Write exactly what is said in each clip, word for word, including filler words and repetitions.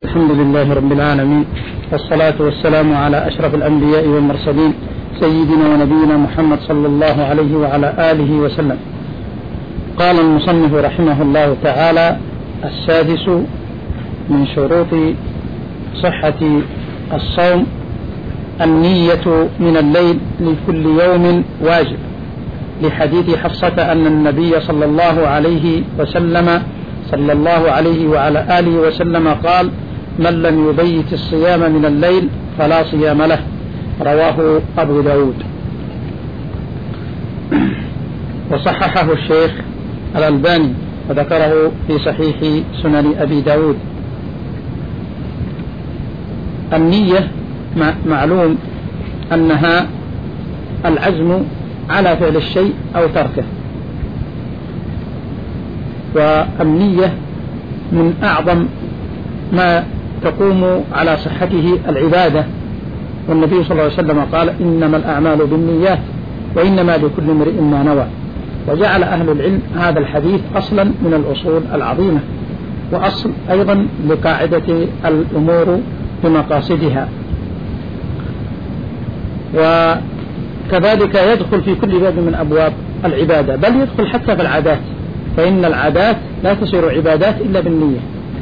الحمد لله رب العالمين، والصلاة والسلام على أشرف الأنبياء والمرسلين سيدنا ونبينا محمد صلى الله عليه وعلى آله وسلم. قال المصنف رحمه الله تعالى: السادس من شروط صحة الصوم النية من الليل لكل يوم واجب، لحديث حفصة أن النبي صلى الله عليه وسلم صلى الله عليه وعلى آله وسلم قال: من لم يبيت الصيام من الليل فلا صيام له، رواه أبو داود. وصححه الشيخ الألباني وذكره في صحيح سنن أبي داود. النية معلوم أنها العزم على فعل الشيء أو تركه، والنية من أعظم ما تقوم على صحته العبادة، والنبي صلى الله عليه وسلم قال: إنما الأعمال بالنيات وإنما لكل امرئ ما نوى. وجعل أهل العلم هذا الحديث أصلا من الأصول العظيمة، وأصل أيضا لقاعدة الأمور بمقاصدها، وكذلك يدخل في كل باب من أبواب العبادة، بل يدخل حتى في العادات، فإن العادات لا تصير عبادات إلا بالنية.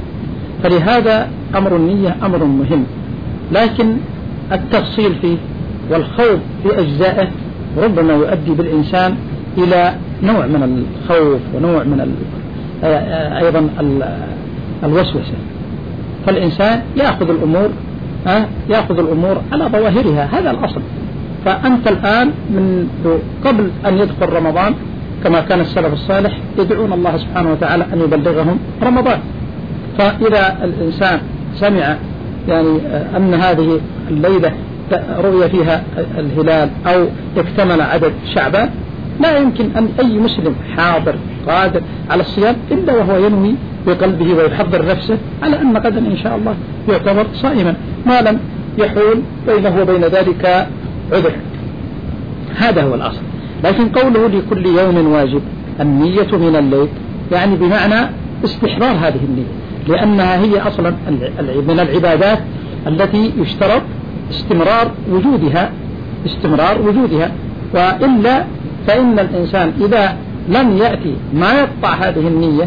فلهذا أمر النية أمر مهم، لكن التفصيل فيه والخوض في أجزائه ربما يؤدي بالإنسان إلى نوع من الخوف ونوع من أيضا الوسوسة. فالإنسان يأخذ الأمور يأخذ الأمور على ظواهرها، هذا الأصل. فأنت الآن من قبل أن يدخل رمضان كما كان السلف الصالح يدعون الله سبحانه وتعالى أن يبلغهم رمضان. فإذا الإنسان سمع يعني أن هذه الليلة رؤية فيها الهلال أو اكتمل عدد شعبان، لا يمكن أن أي مسلم حاضر قادر على الصيام إلا وهو ينوي بقلبه ويحضر نفسه على أن غدا إن شاء الله يعتبر صائما، ما لم يحول بينه وبين ذلك عذر. هذا هو الأصل. لكن قوله لكل يوم واجب، النية من الليل يعني بمعنى استحضار هذه النية، لأنها هي أصلا من العبادات التي يشترط استمرار وجودها استمرار وجودها وإلا فإن الإنسان إذا لم يأتي ما يقطع هذه النية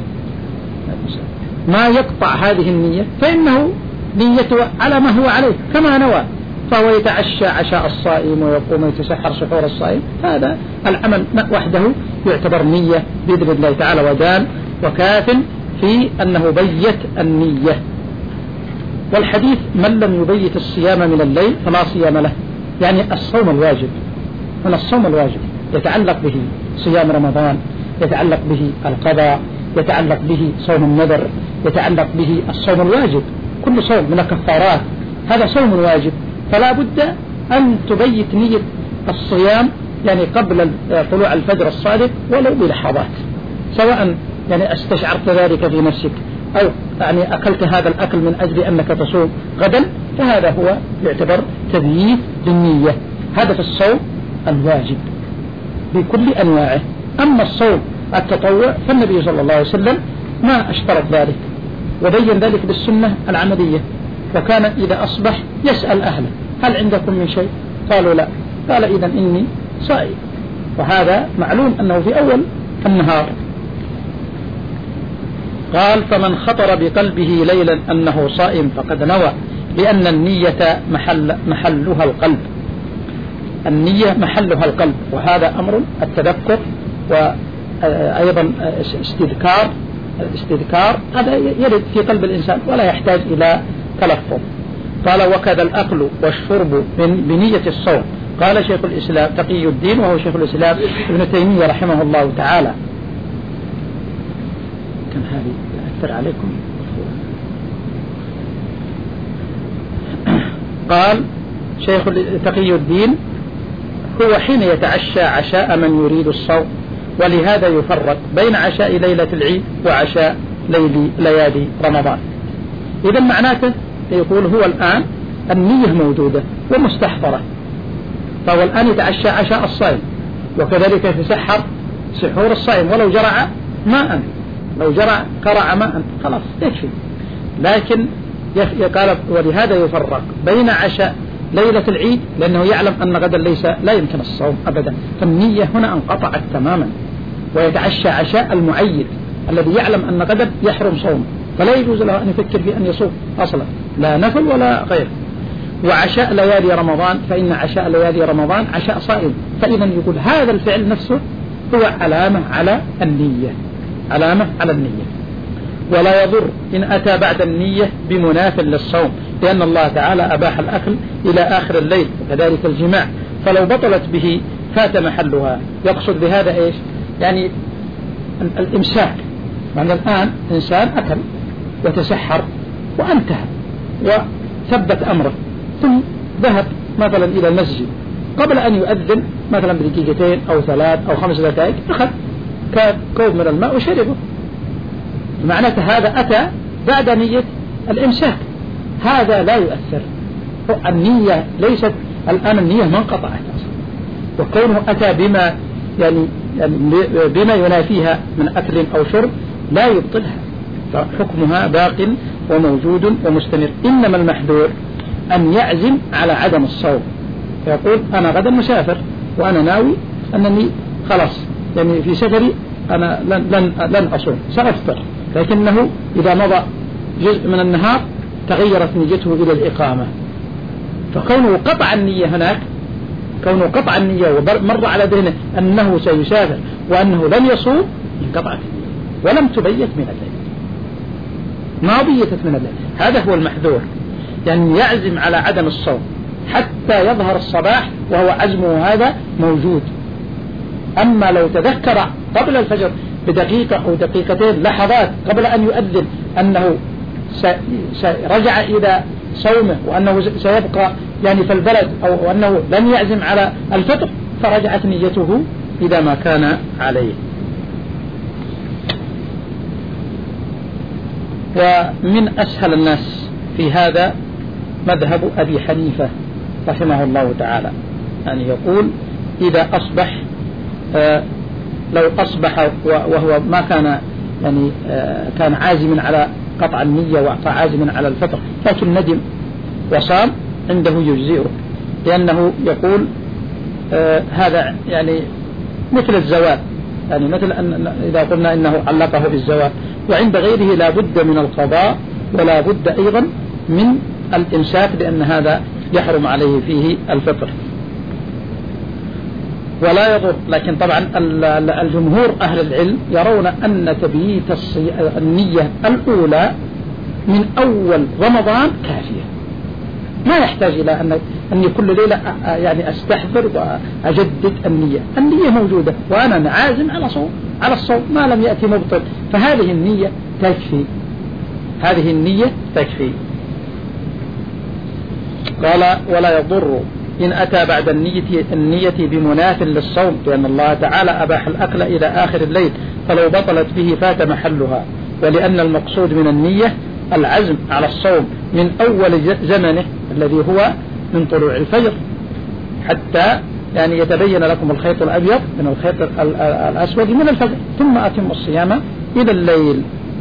ما يقطع هذه النية فإنه نيته على ما هو عليه كما نوى، فهو يتعشى عشاء الصائم ويقوم يتسحر سحور الصائم، هذا العمل وحده يعتبر نية بإذن الله تعالى، ودال وكاف في أنه بيت النية. والحديث: من لم يبيت الصيام من الليل فلا صيام له، يعني الصوم الواجب. من الصوم الواجب يتعلق به صيام رمضان، يتعلق به القضاء، يتعلق به صوم النذر، يتعلق به الصوم الواجب. كل صوم من الكفارات هذا صوم واجب، فلا بد أن تبيت نية الصيام يعني قبل طلوع الفجر الصادق ولو بلحظات، سواء يعني استشعرت ذلك في نفسك أو يعني أكلت هذا الأكل من أجل أنك تصوم غدا، فهذا هو يعتبر تبييت بالنية. هذا في الصوم الواجب بكل أنواعه. أما الصوم التطوع فالنبي صلى الله عليه وسلم ما اشترط ذلك، وبين ذلك بالسنة العملية، وكان إذا أصبح يسأل أهله: هل عندكم من شيء؟ قالوا لا، قال: إذن إني صائم. وهذا معلوم أنه في أول النهار. قال: فمن خطر بقلبه ليلا أنه صائم فقد نوى، لأن النية محل محلها القلب. النية محلها القلب، وهذا أمر التذكر وأيضا استذكار الاستذكار هذا يرد في قلب الإنسان ولا يحتاج إلى تلفظ. قال: وكذا الأكل والشرب بنية الصوم. قال شيخ الإسلام تقي الدين وهو شيخ الإسلام ابن تيمية رحمه الله تعالى. كم هذه أثر عليكم؟ قال شيخ تقي الدين: هو حين يتعشى عشاء من يريد الصوم، ولهذا يفرق بين عشاء ليلة العيد وعشاء ليل ليالي رمضان. إذا معناته يقول هو الآن النية موجودة ومستحضرة، فهو الآن يتعشى عشاء الصائم، وكذلك يتسحر سحور الصائم، ولو جرع ماء لو جرع قرع ماء خلاص يكفي. لكن قال ولهذا يفرق بين عشاء ليلة العيد لأنه يعلم أن غدا ليس لا يمكن الصوم أبدا، فالنية هنا انقطعت تماما، ويتعشى عشاء المعيد الذي يعلم أن غدا يحرم صوم، فلا يجوز له أن يفكر في أن يصوم أصلا، لا نفل ولا غير. وعشاء ليالي رمضان فإن عشاء ليالي رمضان عشاء صائم، فإذا يقول هذا الفعل نفسه هو علامة على النية، علامة على النية. ولا يضر إن أتى بعد النية بمناف للصوم، لأن الله تعالى أباح الأكل إلى آخر الليل وكذلك الجماع، فلو بطلت به فات محلها. يقصد بهذا إيش؟ يعني الإمساك، يعني الآن إنسان أكل وتسحر وانتهى وثبت أمره، ثم ذهب مثلا إلى المسجد قبل أن يؤذن مثلا بدقيقتين أو ثلاث أو خمس دقائق، أخذ كوب من الماء وشربه، معناته هذا أتى بعد نية الإمساك، هذا لا يؤثر. النية ليست الآن النية ما انقطعت أصلا، وكونه أتى بما يعني بما ينافيها من أكل أو شرب لا يبطلها، فحكمها باق وموجود ومستمر. إنما المحذور أن يعزم على عدم الصوم، فيقول أنا غدا مسافر وأنا ناوي أنني خلاص يعني في سفري أنا لن, لن, لن أصوم سأفطر، لكنه إذا مضى جزء من النهار تغيرت نيته إلى الإقامة، فكونه قطع النية هناك، كونه قطع النية ومر على ذهنه أنه سيسافر وأنه لن يصوم، انقطعت ولم تبيت من الليل، ما بيتت من الليل. هذا هو المحذور، يعني يعزم على عدم الصوم حتى يظهر الصباح وهو عزمه هذا موجود. أما لو تذكر قبل الفجر بدقيقة أو دقيقتين لحظات قبل أن يؤذن أنه رجع إلى صومه وأنه سيبقى يعني في البلد أو أنه لن يعزم على الفطر، فرجعت نيته إذا ما كان عليه. ومن أسهل الناس في هذا مذهب أبي حنيفة رحمه الله تعالى، يعني يقول إذا أصبح آه لو أصبح وهو ما كان يعني آه كان عازما على قطع النية وعازما على الفطر، لكن ندم وصام عنده يجزئه، لأنه يقول آه هذا يعني مثل الزوال، يعني مثل أن إذا قلنا إنه علقه بالزوال، وعند غيره لا بد من القضاء ولا بد أيضا من الإمساك، لأن هذا يحرم عليه فيه الفطر. ولا يضر، لكن طبعا الجمهور أهل العلم يرون أن تبييت النية الأولى من أول رمضان كافية، ما يحتاج إلى أن أني كل ليلة يعني أستحضر وأجدد النية، النية موجودة وأنا عازم على صوم على الصوم ما لم يأتي مبطل، فهذه النية تكفي، هذه النية تكفي. قال ولا يضر إن أتى بعد النية, النية بمناف للصوم، لأن الله تعالى أباح الأكل إلى آخر الليل، فلو بطلت به فات محلها، ولأن المقصود من النية العزم على الصوم من أول زمنه الذي هو من طلوع الفجر حتى يعني يتبين لكم الخيط الأبيض من الخيط الأسود من الفجر، ثم أتم الصيام إلى الليل،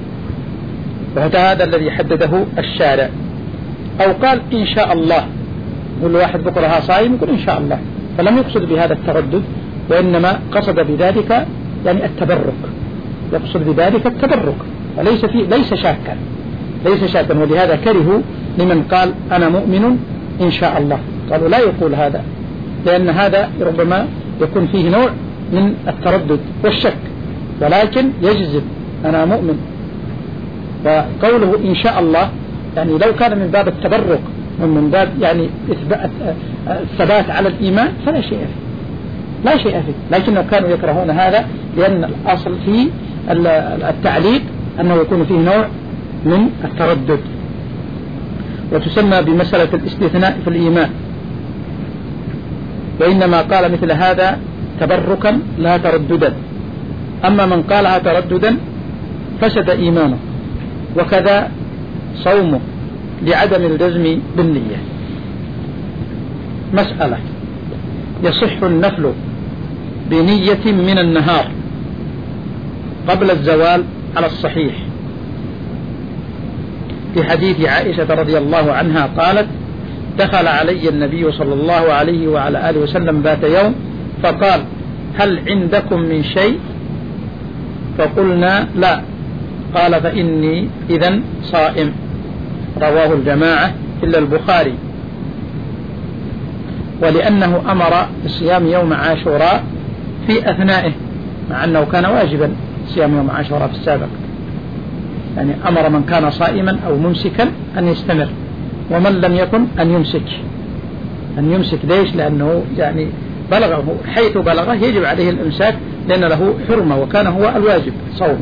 وهذا الذي حدده الشارع. أو قال إن شاء الله، يقول واحد بكرها صائم يقول إن شاء الله، فلم يقصد بهذا التردد، وإنما قصد بذلك يعني التبرك، يقصد بذلك التبرك، وليس فيه ليس شاكا ليس شاكا ولهذا كرهوا لمن قال أنا مؤمن إن شاء الله، قالوا لا يقول هذا، لأن هذا ربما يكون فيه نوع من التردد والشك، ولكن يجزم أنا مؤمن. وقوله إن شاء الله يعني لو كان من باب التبرك ومن باب يعني الثبات على الإيمان فلا شيء فيه، لا شيء فيه، لكنهم كانوا يكرهون هذا لأن الأصل في التعليق أنه يكون فيه نوع من التردد، وتسمى بمسألة الاستثناء في الإيمان، وإنما قال مثل هذا تبركا لا ترددا، أما من قالها ترددا فسد إيمانه، وكذا صومه لعدم الجزم بالنية. مسألة: يصح النفل بنية من النهار قبل الزوال على الصحيح، في حديث عائشة رضي الله عنها قالت: دخل علي النبي صلى الله عليه وعلى آله وسلم ذات يوم فقال: هل عندكم من شيء؟ فقلنا: لا. قال: فإني إذن صائم. رواه الجماعة إلا البخاري. ولأنه أمر بصيام يوم عاشوراء في أثنائه، مع أنه كان واجبا صيام يوم عاشوراء في السابق، يعني أمر من كان صائما أو ممسكا أن يستمر، ومن لم يكن أن يمسك. أن يمسك ليش؟ لأنه يعني بلغه حيث بلغه يجب عليه الإمساك، لأن له حرمة وكان هو الواجب صومه.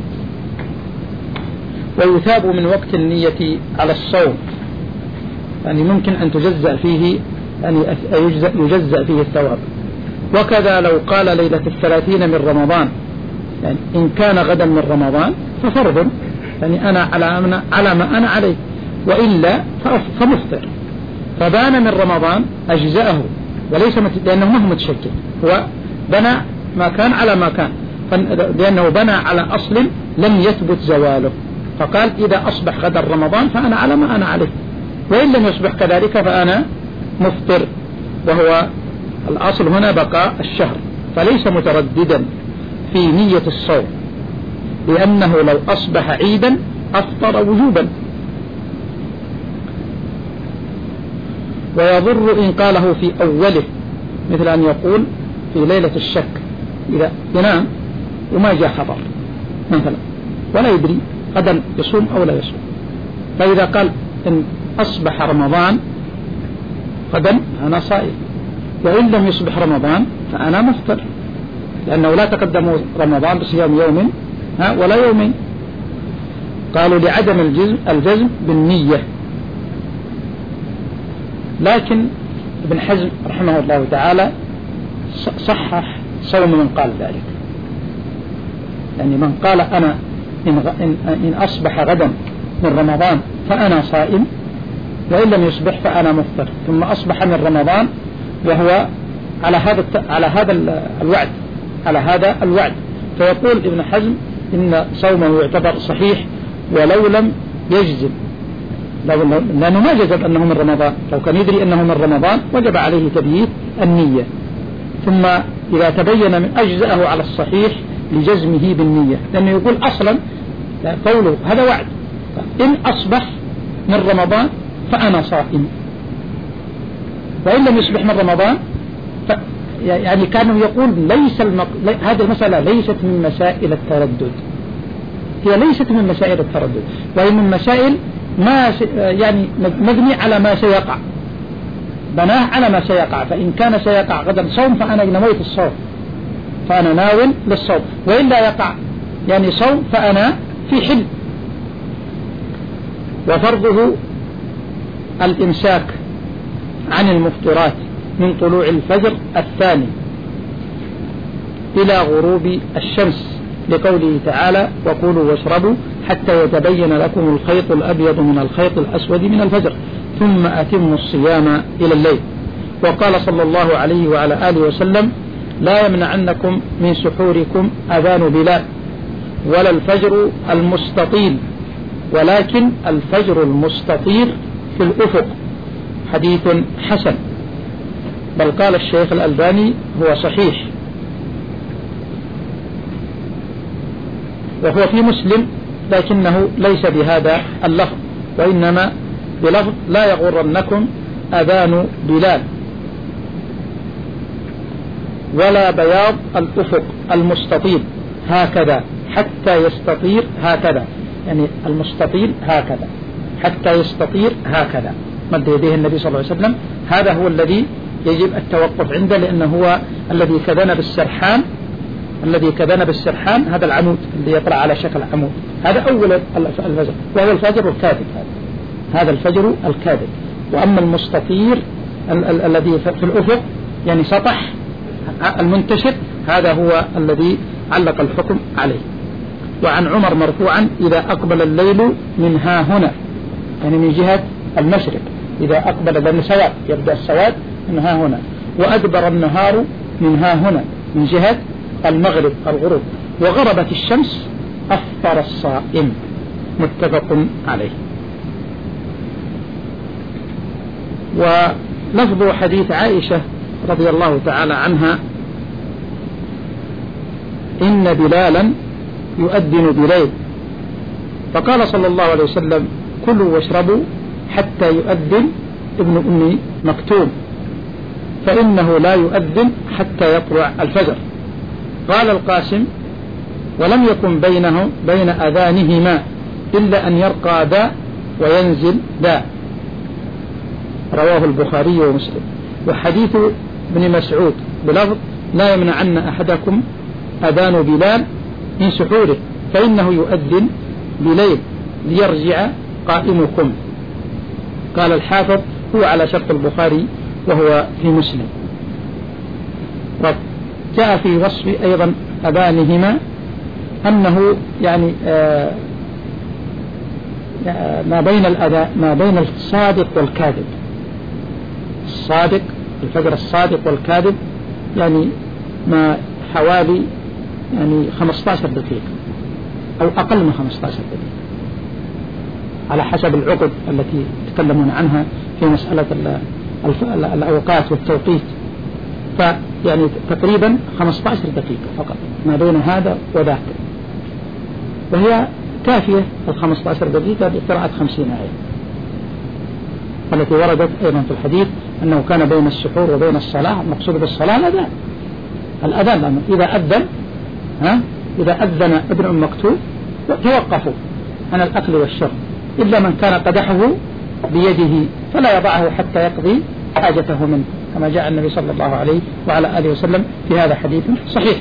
ويثاب من وقت النية على الصوم، يعني ممكن أن تجزأ فيه، يعني يجزأ, يجزأ فيه الثواب. وكذا لو قال ليلة الثلاثين من رمضان، يعني إن كان غدا من رمضان ففرض، يعني أنا على, على ما أنا عليه، وإلا فمفطر. فبان من رمضان أجزأه، وليس لأنه ما هو متشكل، هو بنى ما كان على ما كان، لأنه بنى على أصل لم يثبت زواله، فقال: إذا أصبح غدا رمضان فأنا على ما أنا عليه، وإن لم يصبح كذلك فأنا مفطر. وهو الأصل هنا بقاء الشهر، فليس مترددا في نية الصوم، لأنه لو أصبح عيدا أفطر وجوبا. ويضر إن قاله في أوله، مثل أن يقول في ليلة الشك، إذا ينام وما جاء خبر مثلا ولا يدري غدا يصوم أو لا يصوم، فإذا قال إن أصبح رمضان غدا أنا صائم، وإن لم يصبح رمضان فأنا مفطر، لأنه لا تقدم رمضان بصيام يوم ولا يومين. قالوا لعدم الجزم, الجزم بالنية. لكن ابن حزم رحمه الله تعالى صحح صوم من قال ذلك، يعني من قال أنا إن, إن أصبح غدا من رمضان فأنا صائم، وإن لم يصبح فأنا مفطر، ثم أصبح من رمضان وهو على هذا على هذا الوعد على هذا الوعد فيقول ابن حزم إن صومه يعتبر صحيح ولو لم يجزم، لأنه ما جزم أنه من رمضان. لو كان يدري أنه من رمضان وجب عليه تبييت النية، ثم إذا تبين من أجزأه على الصحيح لجزمه بالنية، لأنه يقول أصلا قوله هذا وعد، إن أصبح من رمضان فأنا صائم، وإن لم يصبح من رمضان ف... يعني كانوا يقول ليس المق... هذه المسألة ليست من مسائل التردد، هي ليست من مسائل التردد، وهي من مسائل ما س... يعني مبني على ما سيقع، بناه على ما سيقع. فإن كان سيقع غدا صوم فأنا نويت الصوم، فأنا ناول للصوم، وإلا يقع يعني صوم فأنا في حل. وفرضه الإمساك عن المفطرات من طلوع الفجر الثاني إلى غروب الشمس، لقوله تعالى: وكلوا واشربوا حتى يتبين لكم الخيط الأبيض من الخيط الأسود من الفجر ثم أتموا الصيام إلى الليل. وقال صلى الله عليه وعلى آله وسلم: لا يمنعنكم من سحوركم أذان بلال ولا الفجر المستطيل، ولكن الفجر المستطير في الأفق. حديث حسن، بل قال الشيخ الألباني هو صحيح. وهو في مسلم لكنه ليس بهذا اللفظ، وإنما بلفظ: لا يغرنكم أذان بلال ولا بياض الأفق المستطيل هكذا حتى يستطير هكذا، يعني المستطيل هكذا حتى يستطير هكذا، مد يديه النبي صلى الله عليه وسلم. هذا هو الذي يجب التوقف عنده، لأنه هو الذي كذن بالسرحان الذي كذن بالسرحان هذا العمود اللي يطلع على شكل عمود، هذا أول الفجر، وهو الفجر الكاذب، هذا هذا الفجر الكاذب. وأما المستطير ال- ال- الذي في الأفق يعني سطح المنتشر، هذا هو الذي علق الحكم عليه. وعن عمر مرفوعا: إذا أقبل الليل من ها هنا، يعني من جهة المشرق، إذا أقبل لأن سواد يبدأ السواد من ها هنا، وأدبر النهار من ها هنا من جهة المغرب الغروب، وغربت الشمس أفطر الصائم، متفق عليه. ولفظ حديث عائشة رضي الله تعالى عنها: إن بلالا يؤذن بليل، فقال صلى الله عليه وسلم: كلوا واشربوا حتى يؤذن ابن أم مكتوم، فإنه لا يؤذن حتى يطلع الفجر. قال القاسم: ولم يكن بينه بين أذانهما إلا أن يرقى داء وينزل داء. رواه البخاري ومسلم. وحديث ابن مسعود بلفظ: لا يمنعن أحدكم أذان بلال من سحوره فإنه يؤذن بليل ليرجع قائمكم. قال الحافظ: هو على شرط البخاري وهو في مسلم. وجاء في وصف أيضا أذانهما أنه يعني آه ما بين الأذان ما بين الصادق والكاذب. الصادق الفجر الصادق والكاذب يعني ما حوالي يعني خمسة عشر دقيقة أو أقل من خمسة عشر دقيقة على حسب العقد التي يتكلمون عنها في مسألة الأوقات والتوقيت. فيعني تقريبا خمسة عشر دقيقة فقط ما بين هذا وذاك، وهي كافية الخمسة عشر دقيقة بقراءة خمسين آية التي وردت أيضا في الحديث أنه كان بين السحور وبين الصلاة. المقصود بالصلاة الأذان الأذان لأنه إذا أذن ها إذا أذن ابن أم مكتوم توقفوا عن الأكل والشرب إلا من كان قدحه بيده فلا يضعه حتى يقضي حاجته منه، كما جاء النبي صلى الله عليه وعلى آله وسلم في هذا حديث صحيح.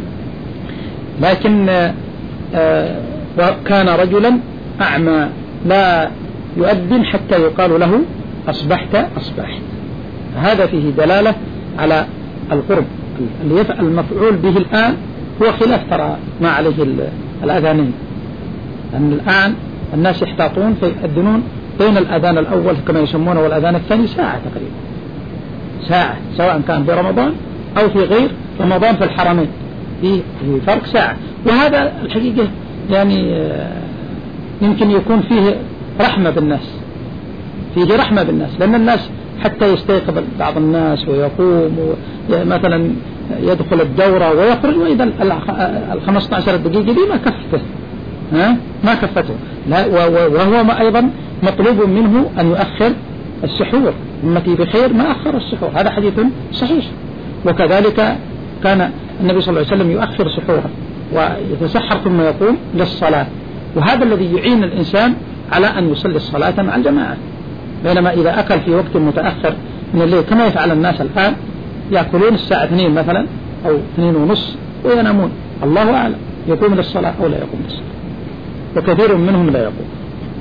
لكن آه وكان رجلا أعمى لا يؤذن حتى يقال له أصبحت أصبحت. هذا فيه دلالة على القرب. اللي يفعل المفعول به الآن هو خلاف ترى ما عليه الأذانين، لأن الآن الناس يحتاطون فيؤذنون بين الأذان الأول كما يسمونه والأذان الثاني ساعة تقريبا، ساعة سواء كان في رمضان أو في غير رمضان في الحرمين في فرق ساعة. وهذا الحقيقة يعني يمكن يكون فيه رحمة بالناس، فيه رحمة بالناس، لأن الناس حتى يستيقظ بعض الناس ويقوم مثلا يدخل الدورة ويخرج وإذا الخمسة عشر دقيقة دي ما كفته ها ما كفته لا. وهو ما أيضا مطلوب منه أن يؤخر السحور، أمتي بخير ما أخر السحور، هذا حديث صحيح. وكذلك كان النبي صلى الله عليه وسلم يؤخر سحوره ويتسحر ثم يقوم للصلاة، وهذا الذي يعين الإنسان على أن يصلي الصلاة مع الجماعة. بينما إذا أكل في وقت متأخر من الليل كما يفعل الناس الآن، يأكلون الساعة اثنين مثلا أو اثنين ونص وينامون، الله أعلم يقوم للصلاة أو لا يقوم للصلاة، وكثير منهم لا يقوم.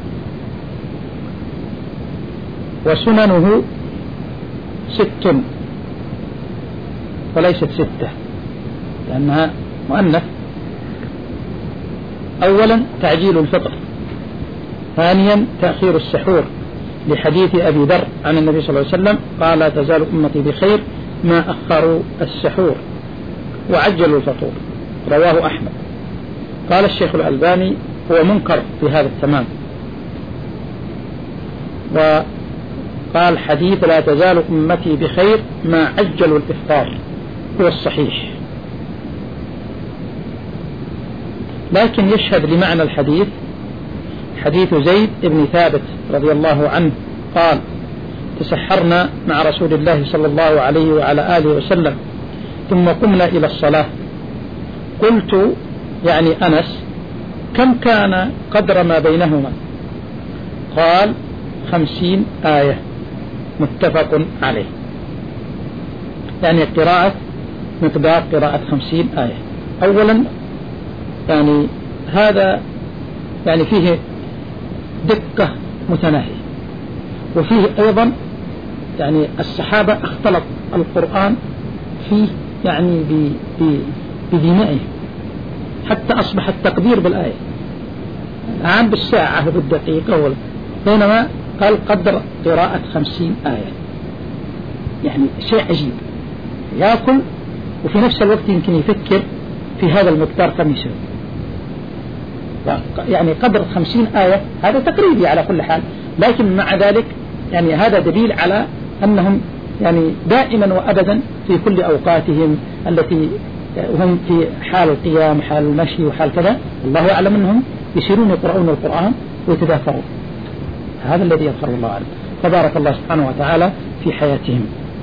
وسننه ست وليست ستة لأنها مؤنث. أولا تعجيل الفطر، ثانيا تأخير السحور لحديث أبي ذر عن النبي صلى الله عليه وسلم قال: لا تزال أمتي بخير ما أخروا السحور وعجلوا الفطور، رواه أحمد. قال الشيخ الألباني: هو منكر في هذا التمام. وقال: حديث لا تزال أمتي بخير ما عجلوا الإفطار هو الصحيح. لكن يشهد لمعنى الحديث حديث زيد بن ثابت رضي الله عنه قال: تسحرنا مع رسول الله صلى الله عليه وعلى آله وسلم ثم قمنا إلى الصلاة، قلت يعني أنس: كم كان قدر ما بينهما؟ قال: خمسين آية، متفق عليه. يعني قراءة مقدار قراءة خمسين آية. أولا يعني هذا يعني فيه دقة متناهية، وفيه أيضا يعني الصحابة اختلط القرآن فيه يعني بدمائه حتى أصبح التقدير بالآية الآن بالساعة وبالدقيقة، بينما قال قدر قراءة خمسين آية. يعني شيء عجيب، يأكل وفي نفس الوقت يمكن يفكر في هذا المقدار كم يسوي. يعني قدر خمسين آية هذا تقريبي على كل حال، لكن مع ذلك يعني هذا دليل على أنهم يعني دائما وأبدا في كل أوقاتهم التي هم في حال القيام حال المشي وحال كذا الله أعلم أنهم يسيرون يقرؤون القرآن ويتدافرون. هذا الذي يظهر الله عنه تبارك الله سبحانه وتعالى في حياتهم.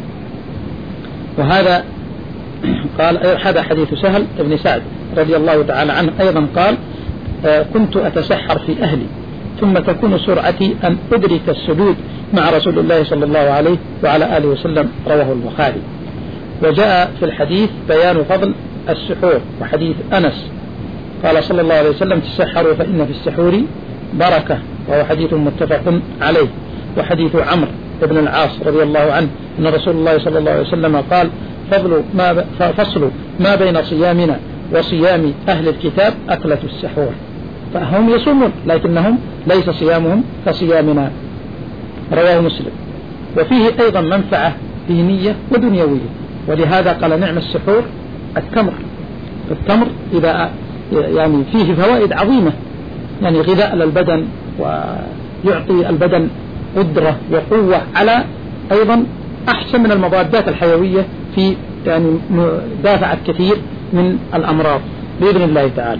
وهذا قال هذا حديث سهل بن سعد رضي الله تعالى عنه أيضا قال كنت أتسحر في أهلي ثم تكون سرعتي أن أدرك السجود مع رسول الله صلى الله عليه وعلى آله وسلم، رواه البخاري. وجاء في الحديث بيان فضل السحور، وحديث أنس قال صلى الله عليه وسلم تسحروا فإن في السحور بركة، وهو حديث متفق عليه. وحديث عمرو بن العاص رضي الله عنه أن رسول الله صلى الله عليه وسلم قال فضل ما فصل ما بين صيامنا وصيام أهل الكتاب أكلة السحور، فهم يصومون لكنهم ليس صيامهم كصيامنا، رواه مسلم. وفيه أيضا منفعة دينية ودنيوية، ولهذا قال نعم السحور التمر. التمر إذا يعني فيه فوائد عظيمة، يعني غذاء للبدن ويعطي البدن قدرة وقوة على أيضا أحسن من المضادات الحيوية في يعني دافعة كثير من الأمراض بإذن الله تعالى.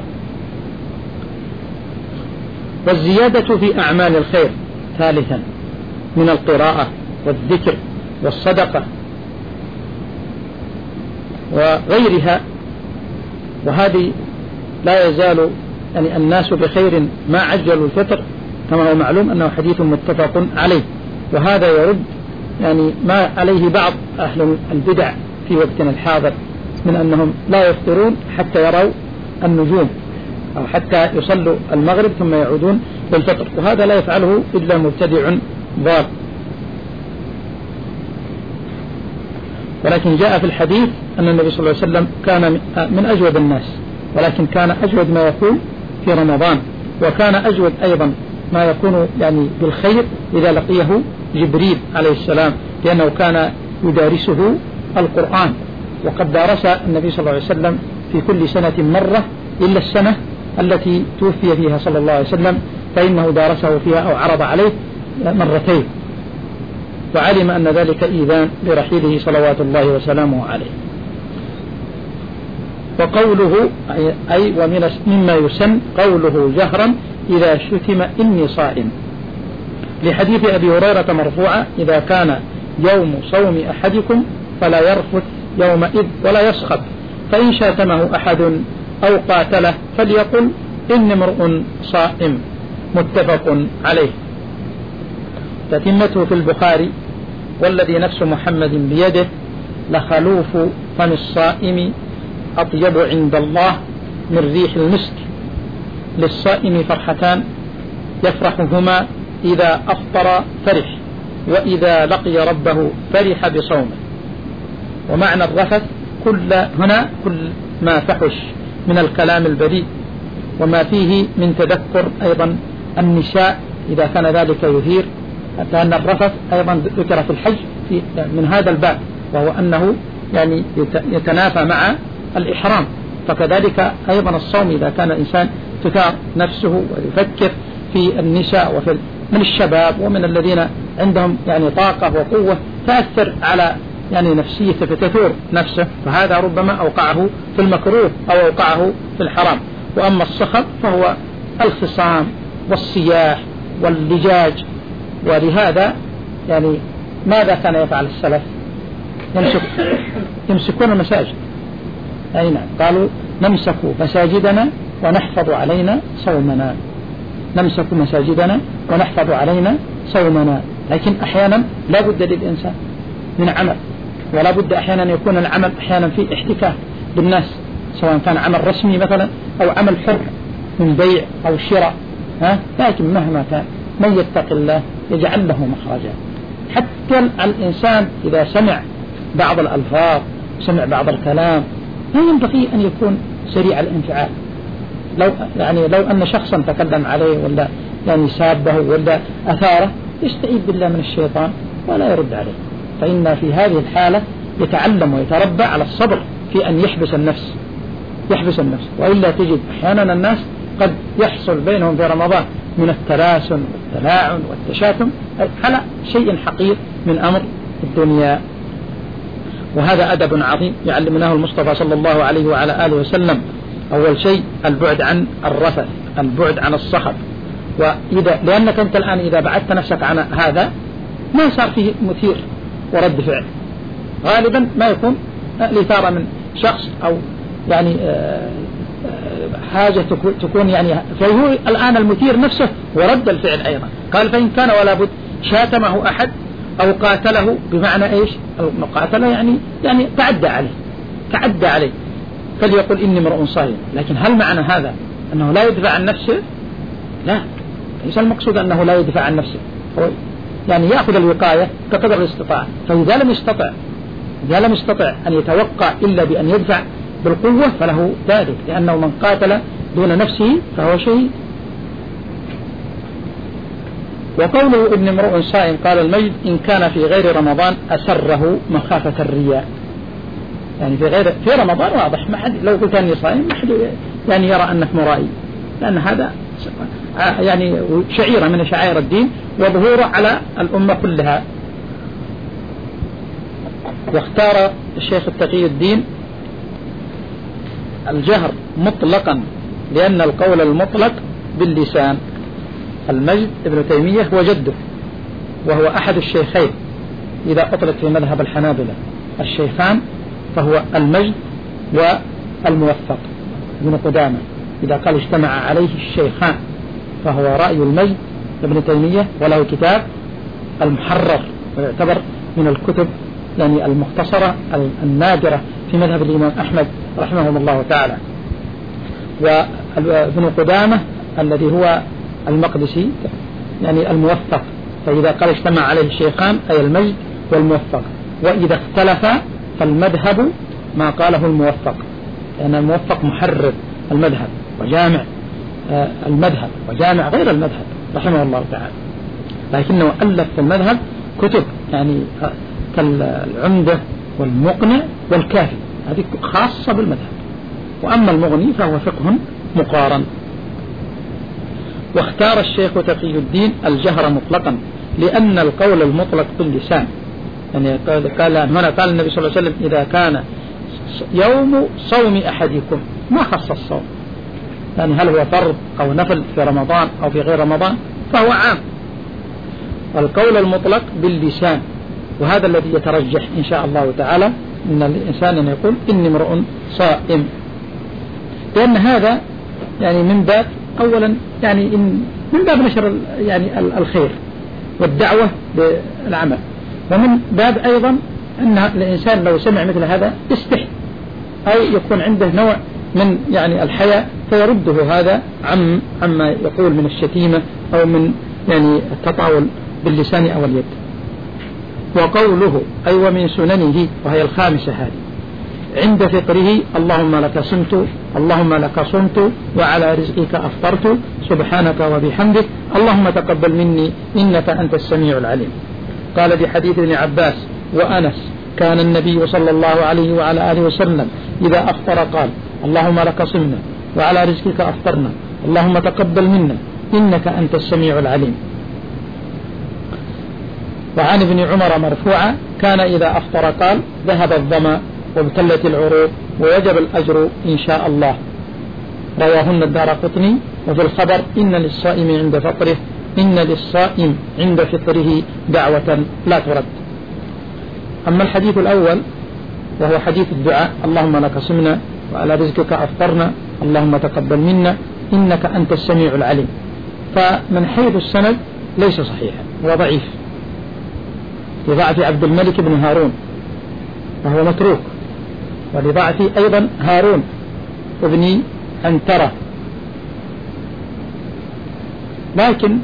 والزيادة في أعمال الخير ثالثا من القراءة والذكر والصدقة وغيرها، وهذه لا يزال يعني الناس بخير ما عجلوا الفطر، كما هو معلوم أنه حديث متفق عليه. وهذا يرد يعني ما عليه بعض أهل البدع في وقتنا الحاضر من أنهم لا يفطرون حتى يروا النجوم أو حتى يصلوا المغرب ثم يعودون للفطر، وهذا لا يفعله إلا مبتدع ضال. ولكن جاء في الحديث أن النبي صلى الله عليه وسلم كان من أجود الناس، ولكن كان أجود ما يكون في رمضان، وكان أجود أيضا ما يكون يعني بالخير إذا لقيه جبريل عليه السلام، لأنه كان يدارسه القرآن. وقد دارس النبي صلى الله عليه وسلم في كل سنة مرة إلا السنة التي توفي فيها صلى الله عليه وسلم، فإنه دارسه فيها أو عرض عليه مرتين، وعلم أن ذلك إيذان برحيله صلوات الله وسلامه عليه. وقوله أي ومن مما يسن قوله جهرا إذا شتم إني صائم، لحديث أبي هريرة مرفوعا إذا كان يوم صوم أحدكم فلا يرفث يومئذ ولا يصخب، فإن شاتمه أحد أو قاتله فليقل إني امرؤ صائم، متفق عليه. تتمته في البخاري والذي نفس محمد بيده لخلوف فم الصائم أطيب عند الله من ريح المسك، للصائم فرحتان يفرحهما إذا أفطر فرح وإذا لقي ربه فرح بصومه. ومعنى الرفث كل هنا كل ما فحش من الكلام البذيء وما فيه من تذكر أيضا النساء إذا كان ذلك يثير، حتى أن الرفث أيضا ذكر في الحج في من هذا الباب، وهو أنه يعني يتنافى مع الإحرام. فكذلك أيضا الصوم إذا كان الإنسان تثار نفسه ويفكر في النساء وفي من الشباب ومن الذين عندهم يعني طاقة وقوة تأثر على يعني نفسيته فتثور نفسه، فهذا ربما أوقعه في المكروه أو أوقعه في الحرام. وأما الصخب فهو الخصام والصياح واللجاج. ولهذا يعني ماذا كان يفعل السلف؟ يمسك يمسكون المساجد، أي نعم، قالوا نمسك مساجدنا ونحفظ علينا صومنا، نمسك مساجدنا ونحفظ علينا صومنا. لكن أحيانا لا بد للإنسان من عمل، ولا بد أحيانا يكون العمل أحيانا في احتكاك بالناس، سواء كان عمل رسمي مثلا أو عمل حر من بيع أو شراء، ها؟ لكن مهما كان من يتق الله يجعل له مخرجا. حتى الإنسان إذا سمع بعض الألفاظ سمع بعض الكلام لا ينبغي أن يكون سريع الانفعال. لو يعني لو أن شخصا تكلم عليه ولا يعني سابه ولا أثاره يستعيذ بالله من الشيطان ولا يرد عليه، فإن في هذه الحالة يتعلم ويتربى على الصبر في أن يحبس النفس يحبس النفس وإلا تجد أحيانا الناس قد يحصل بينهم في رمضان من التلاسن والتلاعن والتشاتم على شيء حقير من أمر الدنيا. وهذا أدب عظيم يعلمناه المصطفى صلى الله عليه وعلى آله وسلم. أول شيء البعد عن الرفث، البعد عن الصخب. وإذا لأنك أنت الآن إذا بعدت نفسك عن هذا ما صار فيه مثير ورد فعل، غالبا ما يكون الإثارة من شخص أو يعني حاجة تكون يعني، فهو الآن المثير نفسه ورد الفعل أيضا. قال فإن كان ولا بد شاتمه أحد أو قاتله، بمعنى إيش؟ قاتله يعني يعني تعدى عليه تعدى عليه فليقل إني امرؤ صائم. لكن هل معنى هذا أنه لا يدفع عن نفسه؟ لا، ليس المقصود أنه لا يدفع عن نفسه، هو يعني يأخذ الوقاية كقدر الاستطاعة. فإذا لم يستطع إذا لم يستطع أن يتوقع إلا بأن يدفع بالقوة فله ذلك، لأنه من قاتل دون نفسه فهو شهيد. وقوله ابن امرؤ صائم قال المجد إن كان في غير رمضان أسره مخافة الرياء. يعني في غير في رمضان واضح، ما حد لو قلت أني صائم ما حد يعني يرى أنك مرائي، لأن هذا يعني شعيرة من شعائر الدين وظهوره على الأمة كلها. واختار الشيخ التقي الدين الجهر مطلقا لأن القول المطلق باللسان. المجد ابن تيمية هو جده، وهو أحد الشيخين إذا أطلق في مذهب الحنابلة الشيخان، فهو المجد والموفق ابن قدامة. إذا قال اجتمع عليه الشيخان فهو رأي المجد ابن تيمية، وله كتاب المحرر ويعتبر من الكتب يعني المختصرة النادرة في مذهب الإمام أحمد رحمه الله تعالى. وابن قدامة الذي هو المقدسي يعني الموفق، فإذا قال اجتمع عليه الشيخان أي المجد والموفق. وإذا اختلف فالمذهب ما قاله الموفق، لأن الموفق محرر المذهب وجامع المذهب وجامع غير المذهب رحمه الله تعالى، لكنه ألف في المذهب كتب يعني كالعمدة والمقنع والكافي، هذه خاصة بالمذهب. وأما المغني فهو فقه مقارن. واختار الشيخ تقي الدين الجهر مطلقا لأن القول المطلق باللسان. يعني قال هنا قال النبي صلى الله عليه وسلم إذا كان يوم صوم أحدكم، ما خص الصوم، يعني هل هو فرض أو نفل في رمضان أو في غير رمضان فهو عام. القول المطلق باللسان، وهذا الذي يترجح إن شاء الله تعالى من الإنسان أن يقول إني امرؤ صائم، لأن هذا يعني من باب أولا يعني إن من باب نشر يعني الخير والدعوة بالعمل، ومن باب أيضا أن الإنسان لو سمع مثل هذا يستحي أو يكون عنده نوع من يعني الحياء فيرده هذا عم عما يقول من الشتيمة أو من يعني التطاول باللسان أو اليد. وقوله أي أيوة ومن سننه، وهي الخامسة هذه عند فطره اللهم لك صمت اللهم لك صمت وعلى رزقك أفطرت سبحانك وبحمدك اللهم تقبل مني إنك أنت السميع العليم. قال في حديث ابن عباس وأنس كان النبي صلى الله عليه وعلى آله وسلم إذا أفطر قال اللهم لك صمنا وعلى رزقك أفطرنا اللهم تقبل منا إنك أنت السميع العليم. وعن ابن عمر مرفوعا كان إذا أفطر قال ذهب الظمأ وابتلت العروق ووجب الأجر إن شاء الله. رواهن الدارقطني. وفي الخبر إن للصائم عند فطره إن للصائم عند فطره دعوة لا ترد. أما الحديث الأول وهو حديث الدعاء اللهم لك صمنا وعلى رزقك أفطرنا اللهم تقبل منا إنك أنت السميع العليم، فمن حيث السند ليس صحيحا وضعيف لضعف عبد الملك بن هارون وهو متروك، ولضعف أيضا هارون ابن عنترة. لكن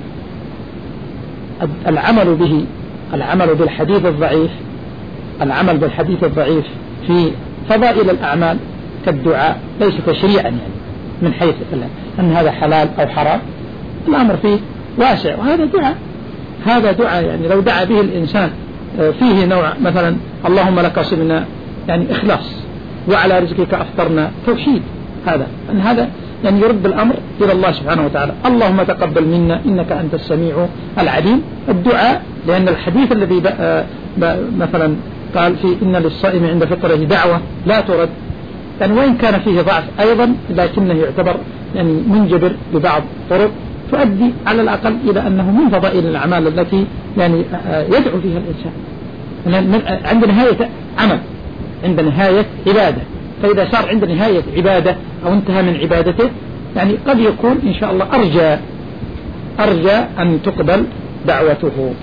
العمل به العمل بالحديث الضعيف العمل بالحديث الضعيف في فضائل الأعمال كالدعاء ليس تشريعا، يعني من حيث أن هذا حلال أو حرام الأمر فيه واسع، وهذا دعاء هذا دعاء يعني لو دعا به الإنسان فيه نوع مثلا اللهم لك صمنا يعني إخلاص وعلى رزقك أفطرنا توحيد، هذا أن هذا يعني يرد الأمر إلى الله سبحانه وتعالى. اللهم تقبل منا إنك أنت السميع العليم. الدعاء، لأن الحديث الذي مثلا قال في إن للصائم عند فطره دعوة لا ترد، يعني وإن كان فيه ضعف أيضا لكنه يعتبر يعني منجبر ببعض طرق تؤدي على الأقل إلى أنه من فضائل الأعمال التي يعني يدعو فيها الإنسان عند نهاية عمل، عند نهاية عبادة. فإذا صار عند نهاية عبادة أو انتهى من عبادته يعني قد يكون إن شاء الله أرجى أرجى أن تقبل دعوته.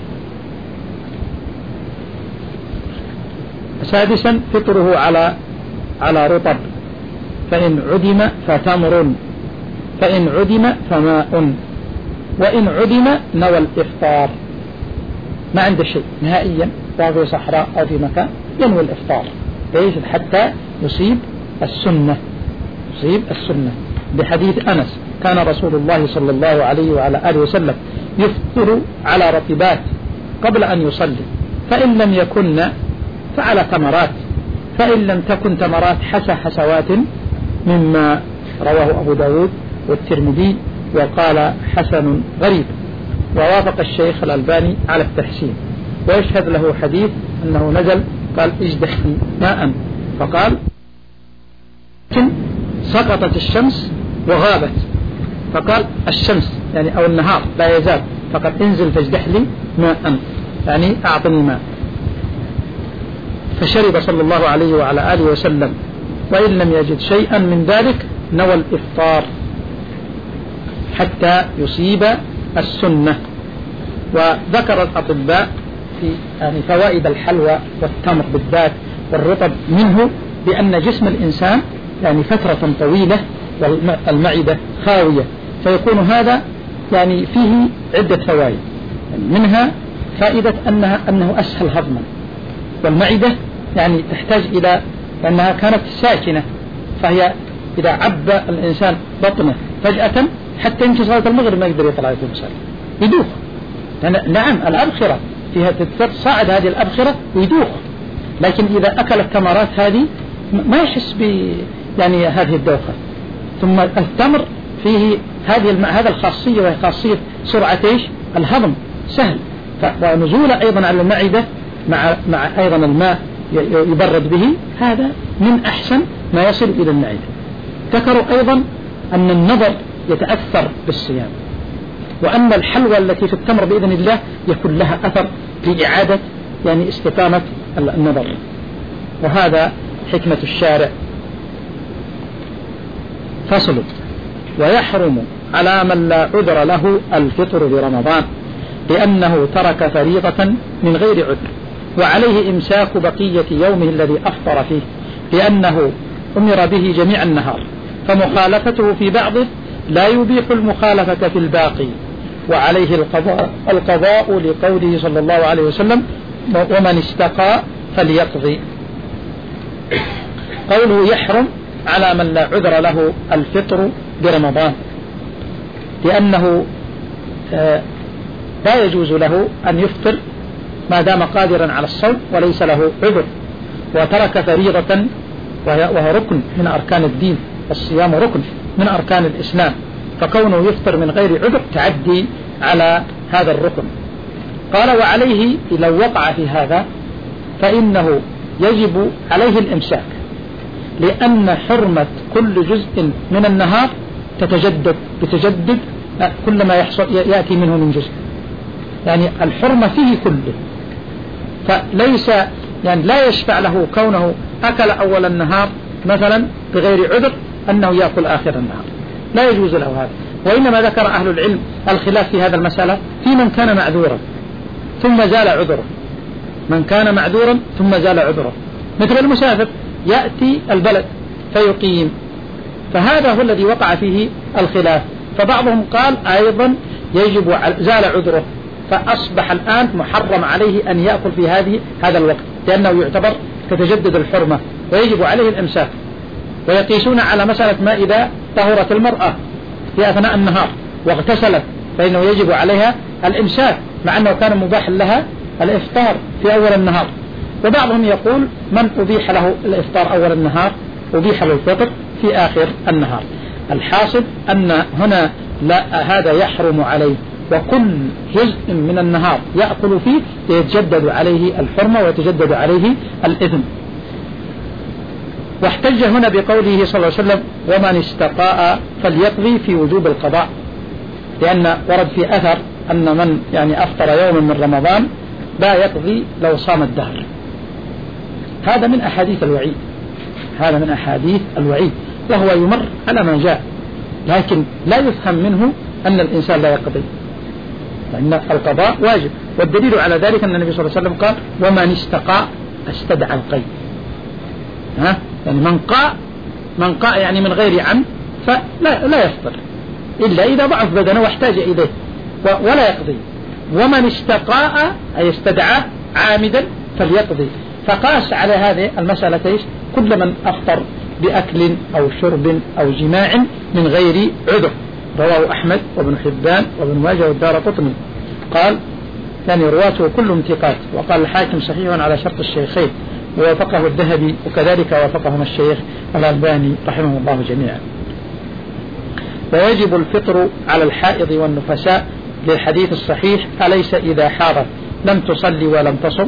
سادسا فطره على على رطب، فإن عدم فتمر، فإن عدم فماء، وإن عدم نوى الإفطار. ما عنده شيء نهائيا، في صحراء أو في مكان ينوي الإفطار ليش حتى يصيب السنة، يصيب السنة. بحديث أنس كان رسول الله صلى الله عليه وعلى آله وسلم يفطر على رطبات قبل أن يصلي، فإن لم يكن فعلى تمرات، فإن لم تكن تمرات حسى حسوات، مما رواه أبو داود والترمذي وقال حسن غريب. ووافق الشيخ الألباني على التحسين، ويشهد له حديث أنه نزل قال اجدح ماء، فقال سقطت الشمس وغابت، فقال الشمس يعني أو النهار لا يزال، فقد انزل فاجدح لي ماء يعني أعطني ماء. فشرب صلى الله عليه وعلى آله وسلم، وإن لم يجد شيئا من ذلك نوى الإفطار حتى يصيب السنة. وذكر الأطباء في يعني فوائد الحلوى والتمر بالذات والرطب منه، بأن جسم الإنسان يعني فترة طويلة والمعدة خاوية، فيكون هذا يعني فيه عدة فوائد، منها فائدة أنها أنه أسهل هضما، والمعدة يعني تحتاج إلى أنها كانت ساكنة، فهي إذا عب الإنسان بطنه فجأة حتى يمشي صلاة المغرب ما يقدر يطلع يكون صلاة يدوخ. نعم الأبخرة فيها تتصاعد هذه الأبخرة ويدوخ، لكن إذا أكل التمرات هذه ما يحس ب يعني هذه الدوخة. ثم التمر فيه هذه الم... هذا الخاصية، وهي خاصية سرعة إيش الهضم سهل، ونزول أيضا على المعدة مع مع أيضا الماء يبرد به، هذا من أحسن ما يصل إلى المعدة. ذكروا أيضا أن النظر يتأثر بالصيام، وأن الحلوى التي في التمر بإذن الله يكون لها أثر في إعادة يعني استقامة النظر، وهذا حكمة الشارع. فصل: ويحرم على من لا عذر له الفطر برمضان لأنه ترك فريضة من غير عذر، وعليه إمساك بقية يومه الذي أفطر فيه لأنه أمر به جميع النهار، فمخالفته في بعضه لا يبيح المخالفة في الباقي، وعليه القضاء, القضاء لقوله صلى الله عليه وسلم: ومن استقى فليقضي. قوله يحرم على من لا عذر له الفطر برمضان لأنه لا يجوز له أن يفطر ما دام قادرا على الصوم وليس له عذر، وترك فريضة وهو ركن من أركان الدين، الصيام ركن من أركان الإسلام، فكونه يفطر من غير عذر تعدي على هذا الركن. قال: وعليه لو وقع في هذا فإنه يجب عليه الإمساك، لأن حرمة كل جزء من النهار تتجدد بتجدد كل ما يحصل يأتي منه من جزء، يعني الحرمة فيه كله، فليس يعني لا يشفع له كونه أكل أول النهار مثلا بغير عذر أنه يأكل آخر النهار، لا يجوز له هذا. وإنما ذكر أهل العلم الخلاف في هذا المسألة في من كان معذورا ثم زال عذره، من كان معذورا ثم زال عذره، مثل المسافر يأتي البلد فيقيم، فهذا هو الذي وقع فيه الخلاف. فبعضهم قال أيضا يجب زال عذره، فأصبح الآن محرم عليه أن يأكل في هذه هذا الوقت، لأنه يعتبر تتجدد الحرمة ويجب عليه الإمساك. ويقيسون على مسألة ما إذا طهرت المرأة في أثناء النهار واغتسلت فإنه يجب عليها الإمساك، مع أنه كان مباح لها الإفطار في أول النهار. وبعضهم يقول من أبيح له الإفطار أول النهار أبيح له الفطر في آخر النهار. الحاصل أن هنا لا هذا يحرم عليه، وكل جزء من النهار يأكل فيه يتجدد عليه الحرمة ويتجدد عليه الإثم. واحتج هنا بقوله صلى الله عليه وسلم ومن استقاء فليقضي في وجوب القضاء، لأن ورد في أثر أن من يعني أفطر يوم من رمضان لا يقضي لو صام الدهر. هذا من أحاديث الوعيد، هذا من أحاديث الوعيد، وهو يمر على ما جاء، لكن لا يفهم منه أن الإنسان لا يقضي، لأن القضاء واجب. والدليل على ذلك أن النبي صلى الله عليه وسلم قال ومن استقاء استدعى القي، ها يعني من قاء من قاء يعني من غير عمد فلا لا يفطر إلا إذا ضعف بدنه واحتاج إليه ولا يقضي. ومن استقاء أي استدعى عامدا فليقضي. فقاس على هذه المسألة إيش؟ كل من أفطر بأكل أو شرب أو جماع من غير عذر. رواه أحمد وابن حبان وابن ماجه والدارقطني. قال يعني رواته كلهم ثقات. وقال الحاكم صحيح على شرط الشيخين، ووافقه الذهبي وكذلك وافقهما الشيخ الألباني رحمه الله جميعا. ويجب الفطر على الحائض والنفساء للحديث الصحيح أليس إذا حاضت لم تصلي ولم تصم.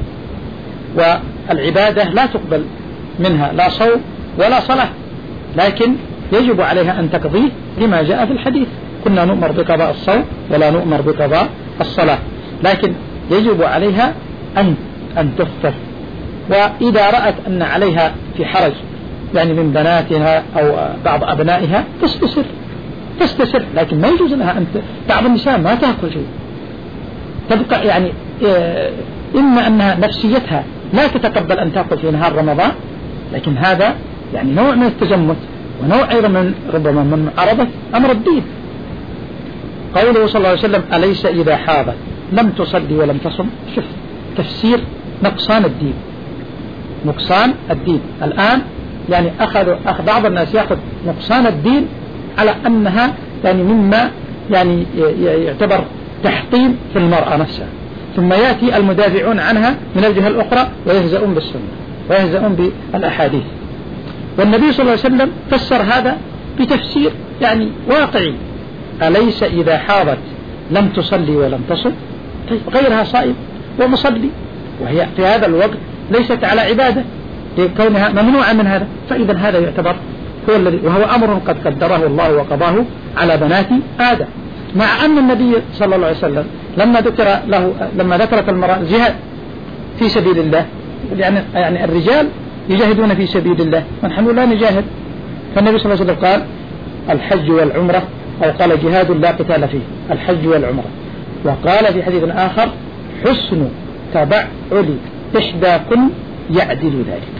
والعبادة لا تقبل منها لا صوم ولا صلاة، لكن يجب عليها أن تقضيه لما جاء في الحديث. كنا نؤمر بقضاء الصوم ولا نؤمر بقضاء الصلاة، لكن يجب عليها أن أن تفطر. وإذا رأت أن عليها في حرج يعني من بناتها أو بعض أبنائها تستسر تستسر لكن ما يجوز لها أن بعض النساء ما تأكل شيء، تبقى يعني إما أنها نفسيتها لا تتقبل أن تأكل في نهار رمضان، لكن هذا يعني نوع من التجمد ونوع أيضا من ربما من معارضة أمر الدين. قوله صلى الله عليه وسلم أليس إذا حاضت لم تصلي ولم تصم، شوف تفسير نقصان الدين، نقصان الدين. الآن يعني أخذ أخذ بعض الناس يأخذ نقصان الدين على أنها يعني مما يعني يعتبر تحطيم في المرأة نفسها، ثم يأتي المدافعون عنها من الجهة الأخرى ويهزؤون بالسنة ويهزؤون بالأحاديث. والنبي صلى الله عليه وسلم فسر هذا بتفسير يعني واقعي. أليس إذا حاضت لم تصلي ولم تصم، طيب غيرها صائم ومصلي وهي في هذا الوقت ليست على عبادة لكونها ممنوعة من هذا، فإذا هذا يعتبر هو الذي وهو أمر قد قدره الله وقضاه على بنات آدم. مع أن النبي صلى الله عليه وسلم لما ذكر له لما ذكرت المرأة الجهاد في سبيل الله، يعني يعني الرجال يجاهدون في سبيل الله ونحن لا نجاهد، فالنبي صلى الله عليه وسلم قال الحج والعمرة، أو قال جهاد لا قتال فيه، الحج والعمرة. وقال في حديث آخر حسن تبعل إحداكن يعدل ذلك،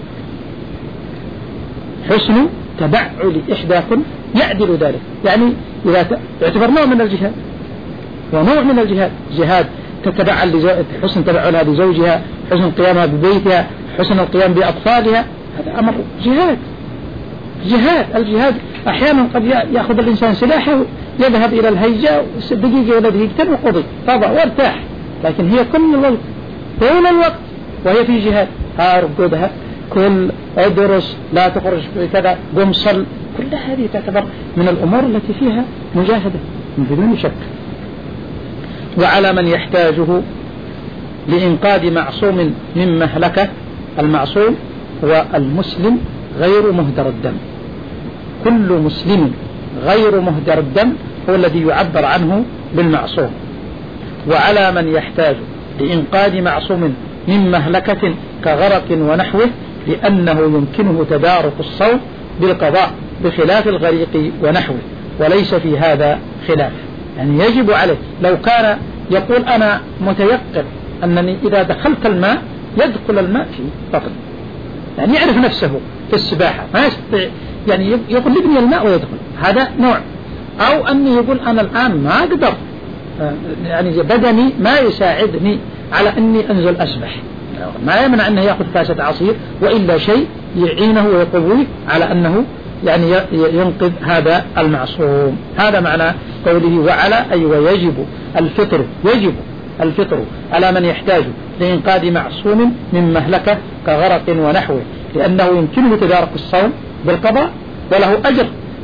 حسن تبعل إحداكن يعدل ذلك، يعني إذا يعتبر نوع من الجهاد ونوع من الجهاد، جهاد تتبعل حسن تبعلها لزوجها، حسن قيامها ببيتها، حسن القيام بأطفالها، هذا أمر جهاد. جهاد الجهاد أحيانا قد يأخذ الإنسان سلاحه يذهب إلى الهيجاء دقيقة ولا دقيقتين وقضي فضى وارتاح، لكن هي كل الوقت طول الوقت وهي في جهاد. أرقدها كل ادرس لا تخرج كذا قم صل، كل هذه تعتبر من الأمور التي فيها مجاهدة من بدون شك. وعلى من يحتاجه لإنقاذ معصوم من مهلكة، المعصوم هو المسلم غير مهدر الدم، كل مسلم غير مهدر الدم هو الذي يعبر عنه بالمعصوم. وعلى من يحتاج لإنقاذ معصوم من مهلكة كغرق ونحوه، لأنه يمكنه تدارك الصوم بالقضاء بخلاف الغريق ونحوه، وليس في هذا خلاف. يعني يجب عليه لو كان يقول أنا متيقن أنني إذا دخلت الماء يدخل الماء في بطن، يعني يعرف نفسه في السباحة ما يستطيع يعني يقول لابني الماء ويدخل، هذا نوع. أو أني يقول أنا الآن ما أقدر يعني بدني ما يساعدني على أني أنزل أسبح، ما يمنع أنه يأخذ كاسة عصير وإلا شيء يعينه ويقويه على أنه يعني ينقذ هذا المعصوم. هذا معنى قوله وعلى أي ويجب الفطر، يجب الفطر على من يحتاج لإنقاذ معصوم من مهلكة كغرق ونحوه، لأنه يمكنه تدارك الصوم بالقضاء وله أجر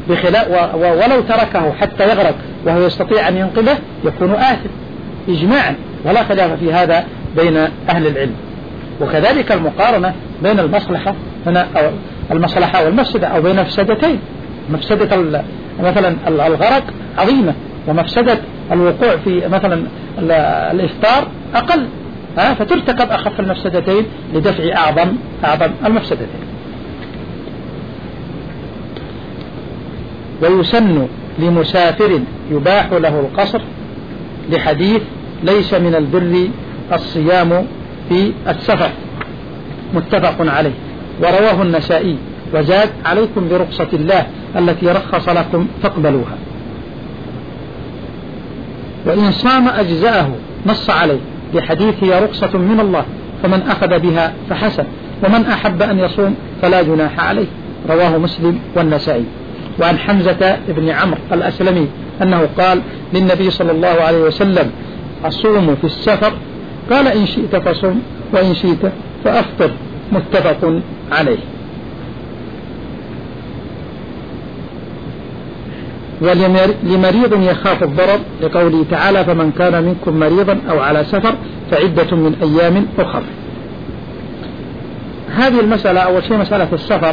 بخلاف ولو تركه حتى يغرق وهو يستطيع أن ينقذه يكون آثم إجماعا، ولا خلاف في هذا بين أهل العلم. وكذلك المقارنة بين المصلحة هنا أو المصلحة والمفسدة، أو بين مفسدتين، مفسدة مثلا الغرق عظيمة ومفسدة الوقوع في مثلا الإفطار أقل، ها فترتكب أخف المفسدتين لدفع أعظم أعظم المفسدتين. ويسن لمسافر يباح له القصر لحديث ليس من البر الصيام في السفر، متفق عليه، ورواه النسائي، وزاد عليكم برخصة الله التي رخص لكم فاقبلوها. وإن صام أجزاءه نص عليه بحديث هي رخصة من الله فمن أخذ بها فحسن، ومن أحب أن يصوم فلا جناح عليه، رواه مسلم والنسائي. وعن حمزة بن عمرو الأسلمي أنه قال للنبي صلى الله عليه وسلم أصوم في السفر؟ قال إن شئت فصم وإن شئت فأفطر، متفق عليه. ولمريض يخاف الضرر لقوله تعالى فمن كان منكم مريضا أو على سفر فعدة من أيام أخر. هذه المسألة أول شيء مسألة السفر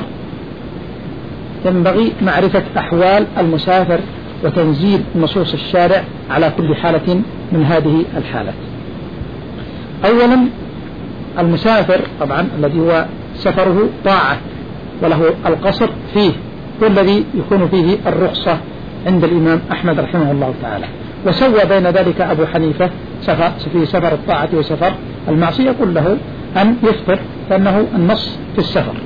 ينبغي معرفة أحوال المسافر وتنزيل نصوص الشارع على كل حالة من هذه الحالات. أولا المسافر طبعا الذي هو سفره طاعة وله القصر فيه، هو الذي يكون فيه الرخصة عند الإمام أحمد رحمه الله تعالى. وسوى بين ذلك أبو حنيفة سفر في سفر الطاعة وسفر المعصية، يقول له أن يفطر فإنه النص في السفر.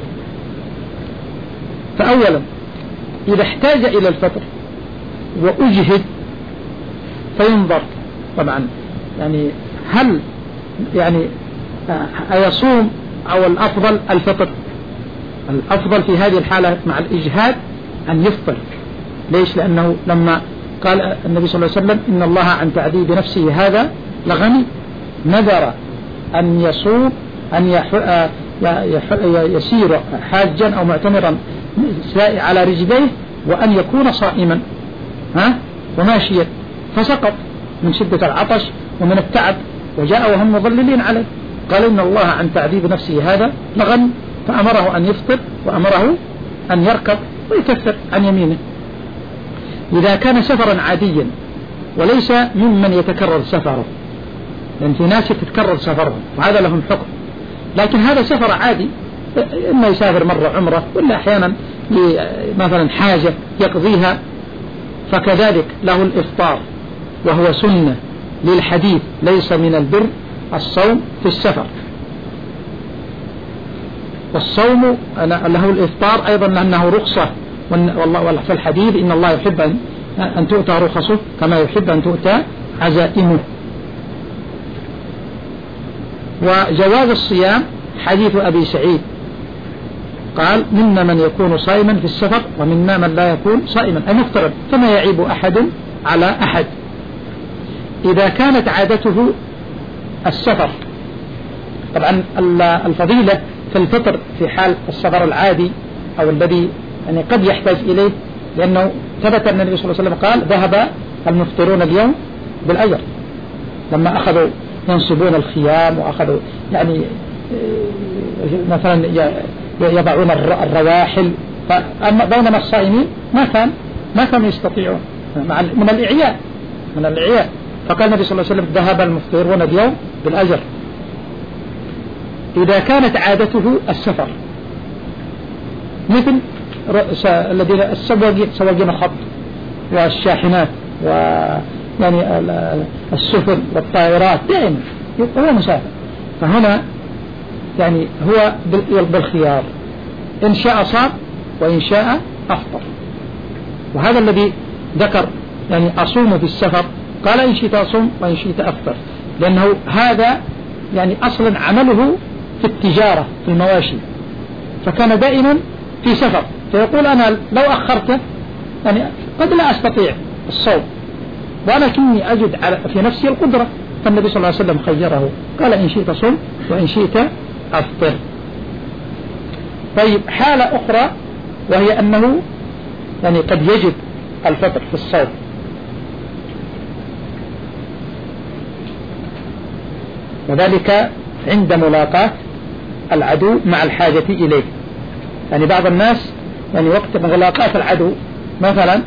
فأولا إذا احتاج إلى الفطر وأجهد فينظر طبعا يعني هل يعني أيصوم أو الأفضل الفطر. الأفضل في هذه الحالة مع الإجهاد أن يفطر. ليش؟ لأنه لما قال النبي صلى الله عليه وسلم إن الله عن تعذيب نفسه هذا لغني، نذر أن يصوم أن يح... يح... يسير حاجا أو معتمرا على رجليه وأن يكون صائما ها وماشيا، فسقط من شدة العطش ومن التعب وجاء وهم مضللين عليه، قال إن الله عن تعذيب نفسه هذا لغني، فأمره أن يفطر وأمره أن يركض ويكفر عن يمينه. إذا كان سفرا عاديا وليس ممن يتكرر سفره، لأن في ناس يتكرر سفرهم وهذا لهم حكم، لكن هذا سفر عادي إما يسافر مرة عمره ولا أحيانا مثلا حاجة يقضيها، فكذلك له الإفطار وهو سنة للحديث ليس من البر الصوم في السفر. والصوم له الإفطار أيضا لأنه رخصة، والله في الحديث إن الله يحب أن تؤتى رخصه كما يحب أن تؤتى عزائمه. وجواز الصيام حديث أبي سعيد قال منا من يكون صائما في السفر ومنا من لا يكون صائما أي مفترض، فما يعيب أحد على أحد. إذا كانت عادته السفر، طبعا الفضيلة في الفطر في حال السفر العادي أو الذي يعني قد يحتاج إليه، لأنه ثبت أن النبي صلى الله عليه وسلم قال ذهب المفطرون اليوم بالأجر لما أخذوا ينصبون الخيام وأخذوا يعني مثلا يضعون الرواحل، بينما الصائمين ما كان ما كانوا يستطيعون من الإعياء من الإعياء فقال النبي صلى الله عليه وسلم ذهب المفطرون اليوم بالأجر. إذا كانت عادته السفر مثل الذين السواقين سواقين الخط والشاحنات ويعني السفن والطائرات دائما هو مسافر، فهنا يعني هو بالخيار إن شاء صام وإن شاء أفطر. وهذا الذي ذكر يعني أصوم في السفر قال إن شئت أصوم وإن شئت أفطر، لأنه هذا يعني أصلا عمله في التجارة في المواشي، فكان دائما في سفر، فيقول أنا لو أخرته يعني قد لا أستطيع الصوم ولكني أجد في نفسي القدرة، فالنبي صلى الله عليه وسلم خيره قال إن شئت صم وإن شئت أفطر. طيب حالة أخرى وهي أنه يعني قد يجب الفطر في الصوم. وذلك عند ملاقاة العدو مع الحاجة إليه. يعني بعض الناس يعني وقت ملاقاة العدو مثلا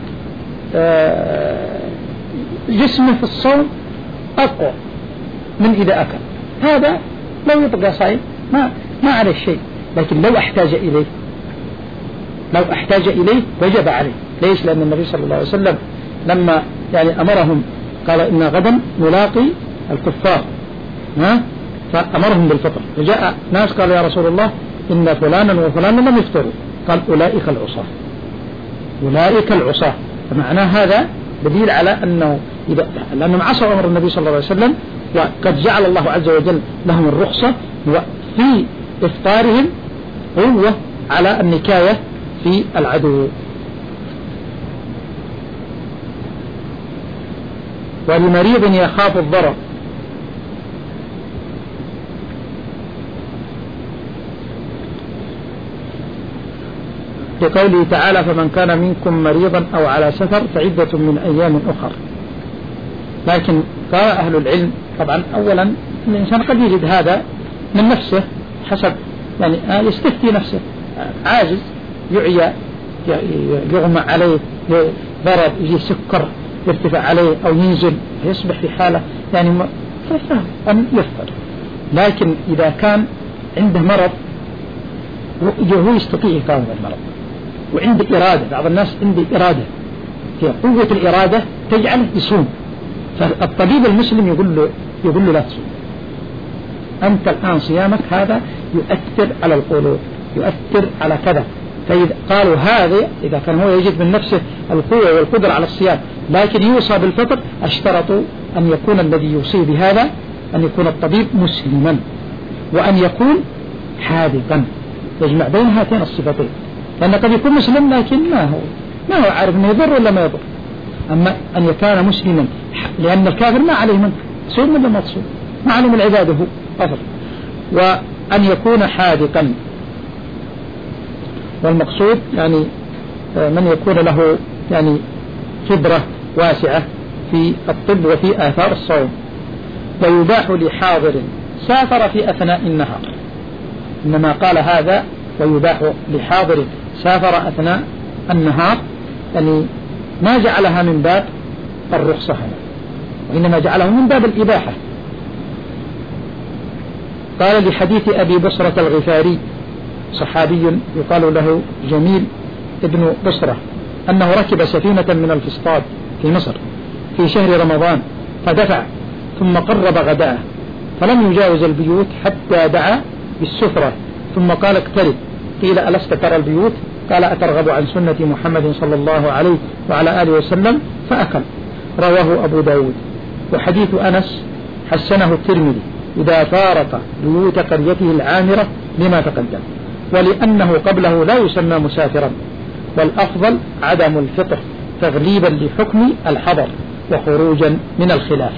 جسمه في الصوم أقوى من إذا أكل، هذا لو يبقى صائم ما ما عليه شيء، لكن لو احتاج إليه لو احتاج إليه وجب عليه. ليش؟ لأن النبي صلى الله عليه وسلم لما يعني أمرهم قال إن غدا نلاقي الكفار، ها؟ فأمرهم بالفطر. فجاء ناس قالوا يا رسول الله إن فلانا وفلانا لم يفطروا، قال أولئك العصاة أولئك العصاة. فمعناه هذا دليل على أنه إذا لأنهم عصوا أمر النبي صلى الله عليه وسلم، وقد جعل الله عز وجل لهم الرخصة وفي إفطارهم قوة على النكاية في العدو. ولمريض يخاف الضرر لقوله تعالى فمن كان منكم مريضا أو على سفر فعدة من أيام أخر. لكن قال أهل العلم طبعا أولا الإنسان قد يجد هذا من نفسه حسب يعني يستفتي نفسه عاجز يعيا يغمى عليه ضرر يجي سكر يرتفع عليه أو ينزل يصبح في حالة يعني فسهل أن يفطر. لكن إذا كان عنده مرض هو يستطيع يقاوم المرض وعنده إرادة، بعض الناس عنده إرادة هي قوة الإرادة تجعله يصوم، فالطبيب المسلم يقول له يقول له لا تصوم، أنت الآن صيامك هذا يؤثر على القلوب يؤثر على كذا. فإذا قالوا هذا إذا كان هو يجد من نفسه القوة والقدرة على الصيام لكن يوصى بالفطر، اشترطوا أن يكون الذي يوصي بهذا أن يكون الطبيب مسلما وأن يكون حاذقا يجمع بين هاتين الصفتين. لأن قد يكون مسلم لكن ما هو ما هو عارف أنه يضر ولا ما يضر. أما أن يكون مسلما، لأن الكافر ما عليه من تصوم ولا ما تصوم، ما عليه من عباده أفضل. وأن يكون حاذقا، والمقصود يعني من يكون له يعني خبرة واسعة في الطب وفي آثار الصوم. ويباح لحاضر سافر في أثناء النهار، إنما قال هذا ويباح لحاضر سافر أثناء النهار، يعني ما جعلها من باب الرخصة هنا وإنما جعله من باب الإباحة. قال لحديث أبي بصرة الغفاري صحابي يقال له جميل ابن بصرة أنه ركب سفينة من الفسطاط في مصر في شهر رمضان فدفع ثم قرب غداءه فلم يجاوز البيوت حتى دعا بالسفرة ثم قال اقترب. قيل ألست ترى البيوت؟ قال أترغب عن سنة محمد صلى الله عليه وعلى آله وسلم؟ فأكل. رواه أبو داود. وحديث أنس حسنه الترمذي إذا فارق بيوت قريته العامرة لما تقدم، ولأنه قبله لا يسمى مسافرا، والأفضل عدم الفطر تغليبا لحكم الحضر وخروجا من الخلاف.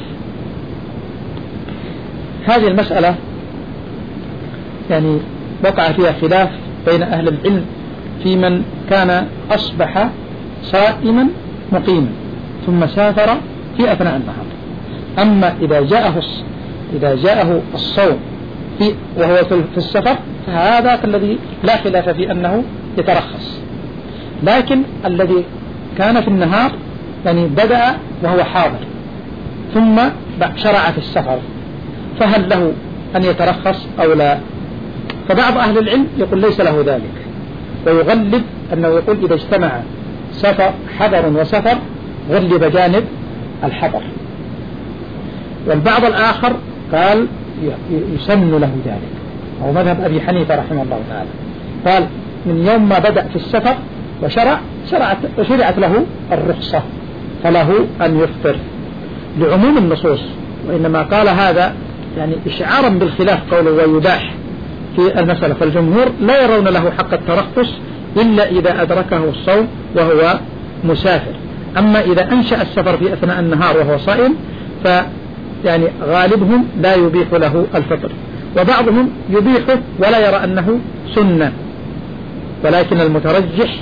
هذه المسألة يعني وقع فيها خلاف بين أهل العلم في من كان أصبح صائما مقيما ثم سافر في أثناء النهار. أما إذا جاءه إذا جاءه الصوم في وهو في السفر فهذا الذي لا خلاف في أنه يترخص. لكن الذي كان في النهار يعني بدأ وهو حاضر ثم شرع في السفر فهل له أن يترخص أو لا؟ فبعض أهل العلم يقول ليس له ذلك، ويغلب أنه يقول إذا اجتمع سفر حضر وسفر غلب جانب الحضر. والبعض الآخر قال يسن له ذلك، أو مذهب أبي حنيفة رحمه الله تعالى قال من يوم ما بدأ في السفر وشرع شرعت, شرعت له الرخصة فله أن يفطر لعموم النصوص. وإنما قال هذا يعني إشعارا بالخلاف قوله ويباح في المسألة، فالجمهور لا يرون له حق الترخص إلا إذا أدركه الصوم وهو مسافر. أما إذا أنشأ السفر في أثناء النهار وهو صائم ف يعني غالبهم لا يبيح له الفطر، وبعضهم يبيحه ولا يرى أنه سنة، ولكن المترجح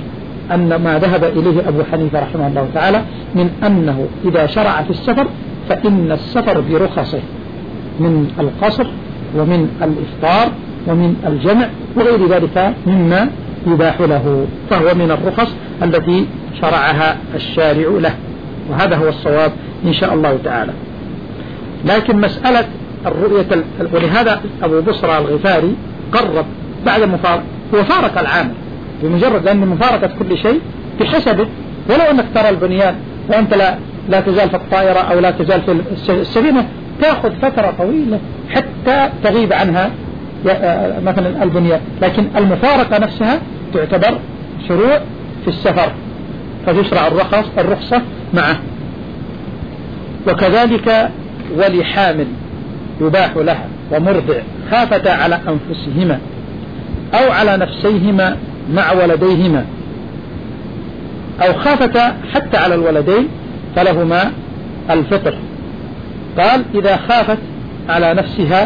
أن ما ذهب إليه أبو حنيفة رحمه الله تعالى من أنه إذا شرع في السفر فإن السفر برخصه من القصر ومن الإفطار ومن الجمع وغير ذلك مما يباح له، فهو من الرخص التي شرعها الشارع له، وهذا هو الصواب إن شاء الله تعالى. لكن مسألة الرؤية، ولهذا أبو بصرى الغفاري قرب بعد مفارقة، هو فارق العامل بمجرد أن مفارقة كل شيء بحسبه، ولو أنك ترى البنيان وأنت لا, لا تزال في الطائرة أو لا تزال في السفينة تأخذ فترة طويلة حتى تغيب عنها مثلا البنيان، لكن المفارقة نفسها تعتبر شروع في السفر فتشرع الرخص الرخصة معه. وكذلك ولحامل يباح لها ومرضع خافتا على أنفسهما أو على نفسيهما مع ولديهما أو خافتا حتى على الولدين فلهما الفطر. قال إذا خافت على نفسها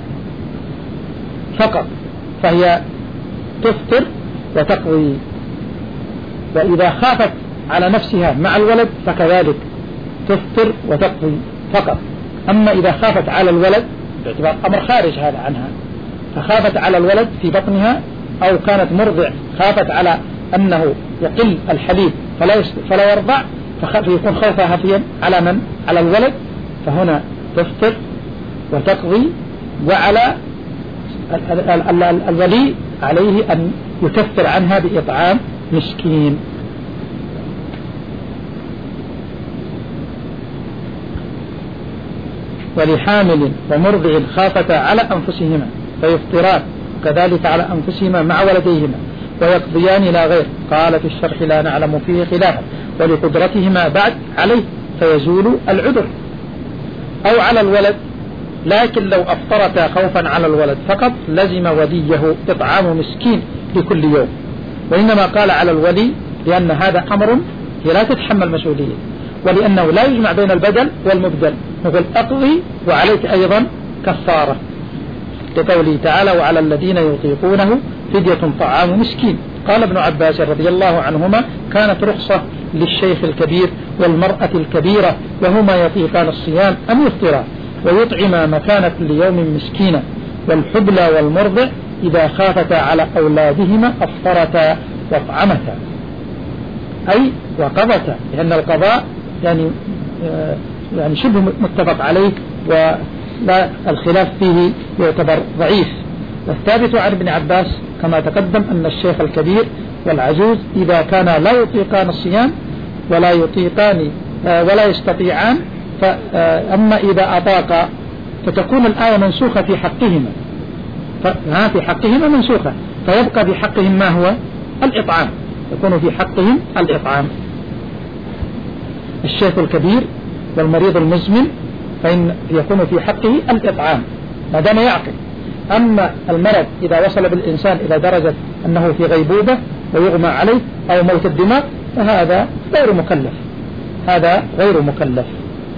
فقط فهي تفطر وتقضي، وإذا خافت على نفسها مع الولد فكذلك تفطر وتقضي فقط. أما إذا خافت على الولد باعتبار أمر خارج هذا عنها، فخافت على الولد في بطنها أو كانت مرضع خافت على أنه يقل الحليب فلا فلا يرضع فيكون خوفها هفيا على من؟ على الولد، فهنا تفطر وتقضي. وعلى الولي عليه أن يكفر عنها بإطعام مسكين. ولحامل ومرضع خافتا على أنفسهما فيفطران كذلك على أنفسهما مع ولديهما ويقضيان لا غير. قال في الشرح لا نعلم فيه خلافا ولقدرتهما بعد عليه فيزول العذر. أو على الولد، لكن لو أفطرتا خوفا على الولد فقط لزم وليه إطعام مسكين لكل يوم، وإنما قال على الولي لأن هذا أمر لا تتحمل مسؤولية، ولأنه لا يجمع بين البدل والمبدل، نقول أقضي وعليك أيضا كفارة لقوله تعالى وعلى الذين يطيقونه فدية طعام مسكين. قال ابن عباس رضي الله عنهما كانت رخصة للشيخ الكبير والمرأة الكبيرة وهما يطيقان الصيام أن يفطرا ويطعما مكان كل يوم مسكينا، والحبلى والمرضع إذا خافتا على أولادهما أفطرتا واطعمتا أي وقضتا، لأن القضاء يعني يعني شبه متفق عليه ولا الخلاف فيه يعتبر ضعيف. والثابت عن ابن عباس كما تقدم أن الشيخ الكبير والعجوز إذا كان لا يطيقان الصيام ولا يطيقان ولا يستطيعان، فأما إذا أطاقا فتكون الآية منسوخة في حقهما، فها في حقهما منسوخة، فيبقى في حقهم ما هو الإطعام، يكون في حقهم الإطعام. الشيخ الكبير والمريض المزمن فإن يكون في حقه الإطعام ما دام يعقل. أما المرض إذا وصل بالإنسان إلى درجة أنه في غيبوبة ويغمى عليه أو موت الدماغ فهذا غير مكلف، هذا غير مكلف.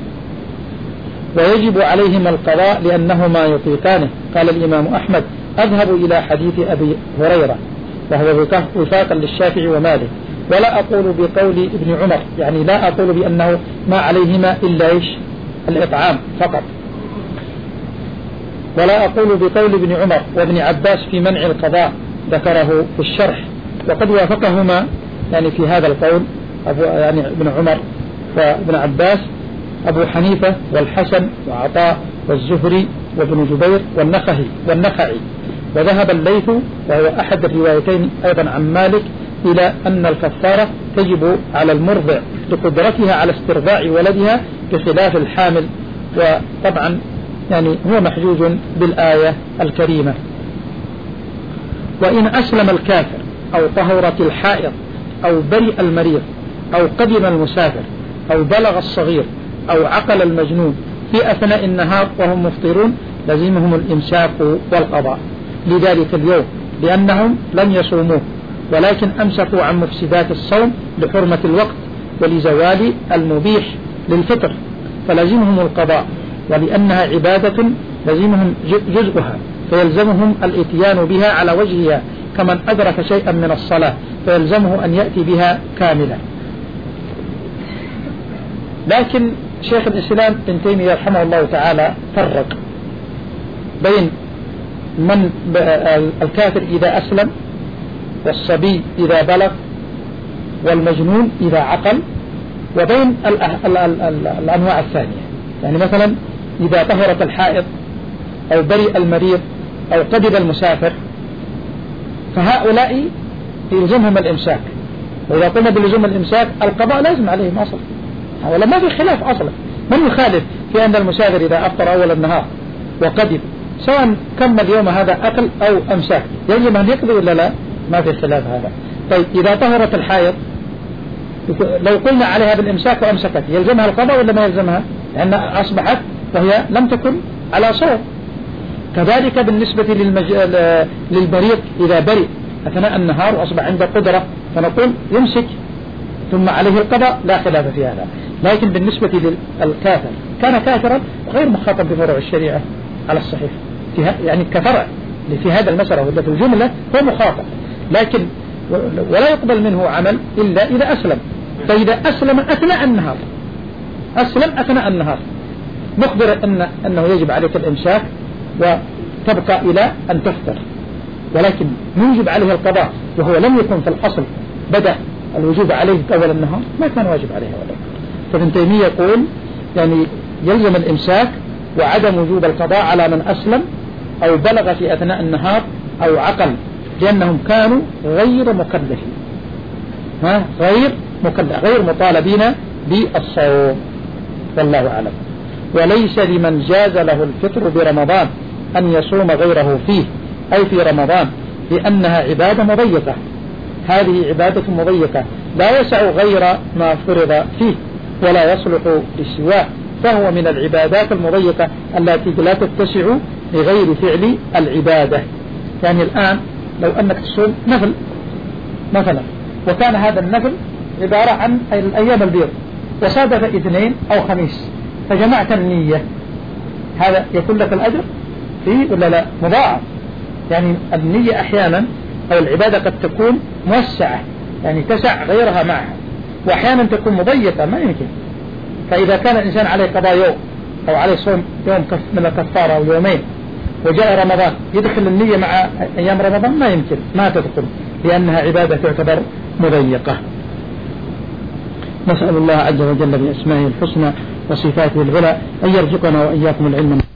ويجب عليهما القضاء لأنهما يطيقانه. قال الإمام أحمد أذهب إلى حديث أبي هريرة وهو وفاقا للشافعي ومالك، ولا أقول بقول ابن عمر، يعني لا أقول بأنه ما عليهما إلا إيش الإطعام فقط، ولا أقول بقول ابن عمر وابن عباس في منع القضاء ذكره في الشرح. وقد وافقهما يعني في هذا القول أبو يعني ابن عمر وابن عباس أبو حنيفة والحسن وعطاء والزهري وابن جبير والنخعي والنخعي وذهب الليث وهو أحد الروايتين أيضا عن مالك إلى أن الكفارة تجب على المرضع لقدرتها على استرضاع ولدها بخلاف الحامل، وطبعا يعني هو محجوج بالآية الكريمة. وإن أسلم الكافر أو طهرت الحائض أو برئ المريض أو قدم المسافر أو بلغ الصغير أو عقل المجنون في أثناء النهار وهم مفطرون لزمهم الإمساك والقضاء لذلك اليوم لأنهم لم يصوموه، ولكن أمسكوا عن مفسدات الصوم لحرمة الوقت ولزوال المبيح للفطر، فلزمهم القضاء، ولأنها عبادة لزمهم جزءها فيلزمهم الاتيان بها على وجهها كمن أدرك شيئا من الصلاة فيلزمه أن يأتي بها كاملة. لكن شيخ الإسلام ابن تيمية رحمه الله تعالى فرق بين من الكافر إذا أسلم، والصبي إذا بلغ، والمجنون إذا عقل، وبين الأنواع الثانية. يعني مثلا إذا طهرت الحائض أو برئ المريض أو قدم المسافر فهؤلاء يلزمهم الإمساك، وإذا قلنا بلزوم الإمساك القضاء لازم عليهم أصلا، ولا ما في خلاف أصلا. من يخالف في أن المسافر إذا أفطر أول النهار وقدم سواء كمل يوم هذا أكل أو أمساك يجب أن يقضي ولا لا؟ ما في خلاف هذا. طيب إذا طهرت الحائض لو قلنا عليها بالإمساك وأمسكت يلزمها القضاء ولا ما يلزمها؟ لأن أصبحت وهي لم تكن على صوم. كذلك بالنسبة للمج... للبريق إذا برئ أثناء النهار وأصبح عنده قدرة فنقول يمسك ثم عليه القضاء، لا خلاف في هذا. لكن بالنسبة للكافر كان كافرا غير مخاطب بفروع الشريعة على الصحيح، يعني كفرع في هذا المسألة ولا في الجملة هو مخاطب، لكن ولا يقبل منه عمل إلا إذا أسلم. فإذا أسلم أثناء النهار أسلم أثناء النهار نخبر أن أنه يجب عليك الإمساك وتبقى إلى أن تفطر، ولكن يوجب عليه القضاء وهو لم يكن في الأصل بدأ الوجوب عليه أول النهار ما كان واجب عليه ولا. فابن تيمية يقول يعني يلزم الإمساك وعدم وجوب القضاء على من أسلم أو بلغ في أثناء النهار أو عقل، لأنهم كانوا غير مكلفين، ها غير مكلف غير مطالبين بالصوم، والله أعلم. وليس لمن جاز له الفطر برمضان أن يصوم غيره فيه أي في رمضان، لأنها عبادة مضيقة، هذه عبادة مضيقة لا يسع غير ما فرض فيه ولا يصلح لسواه، فهو من العبادات المضيقة التي لا تتسع لغير فعل العبادة. يعني الآن لو أنك تصوم نفل مثلا، وكان هذا النفل عبارة عن الأيام البيض وصادف اثنين أو خميس فجمعت النية، هذا يكون لك الأجر فيه ولا لا؟ مضاعف. يعني النية أحيانا أو العبادة قد تكون موسعة يعني تسع غيرها معها، وأحيانا تكون مضيقة ما يمكن. فإذا كان الإنسان عليه قضاء يوم أو عليه صوم يوم من الكفارة أو يومين وجاء رمضان يدخل النية مع أيام رمضان ما يمكن، ما تدخل لأنها عبادة تعتبر مضيقة. نسأل الله عز وجل بأسمائه الحسنى وصفاته العلى أن يرزقنا وإياكم العلم.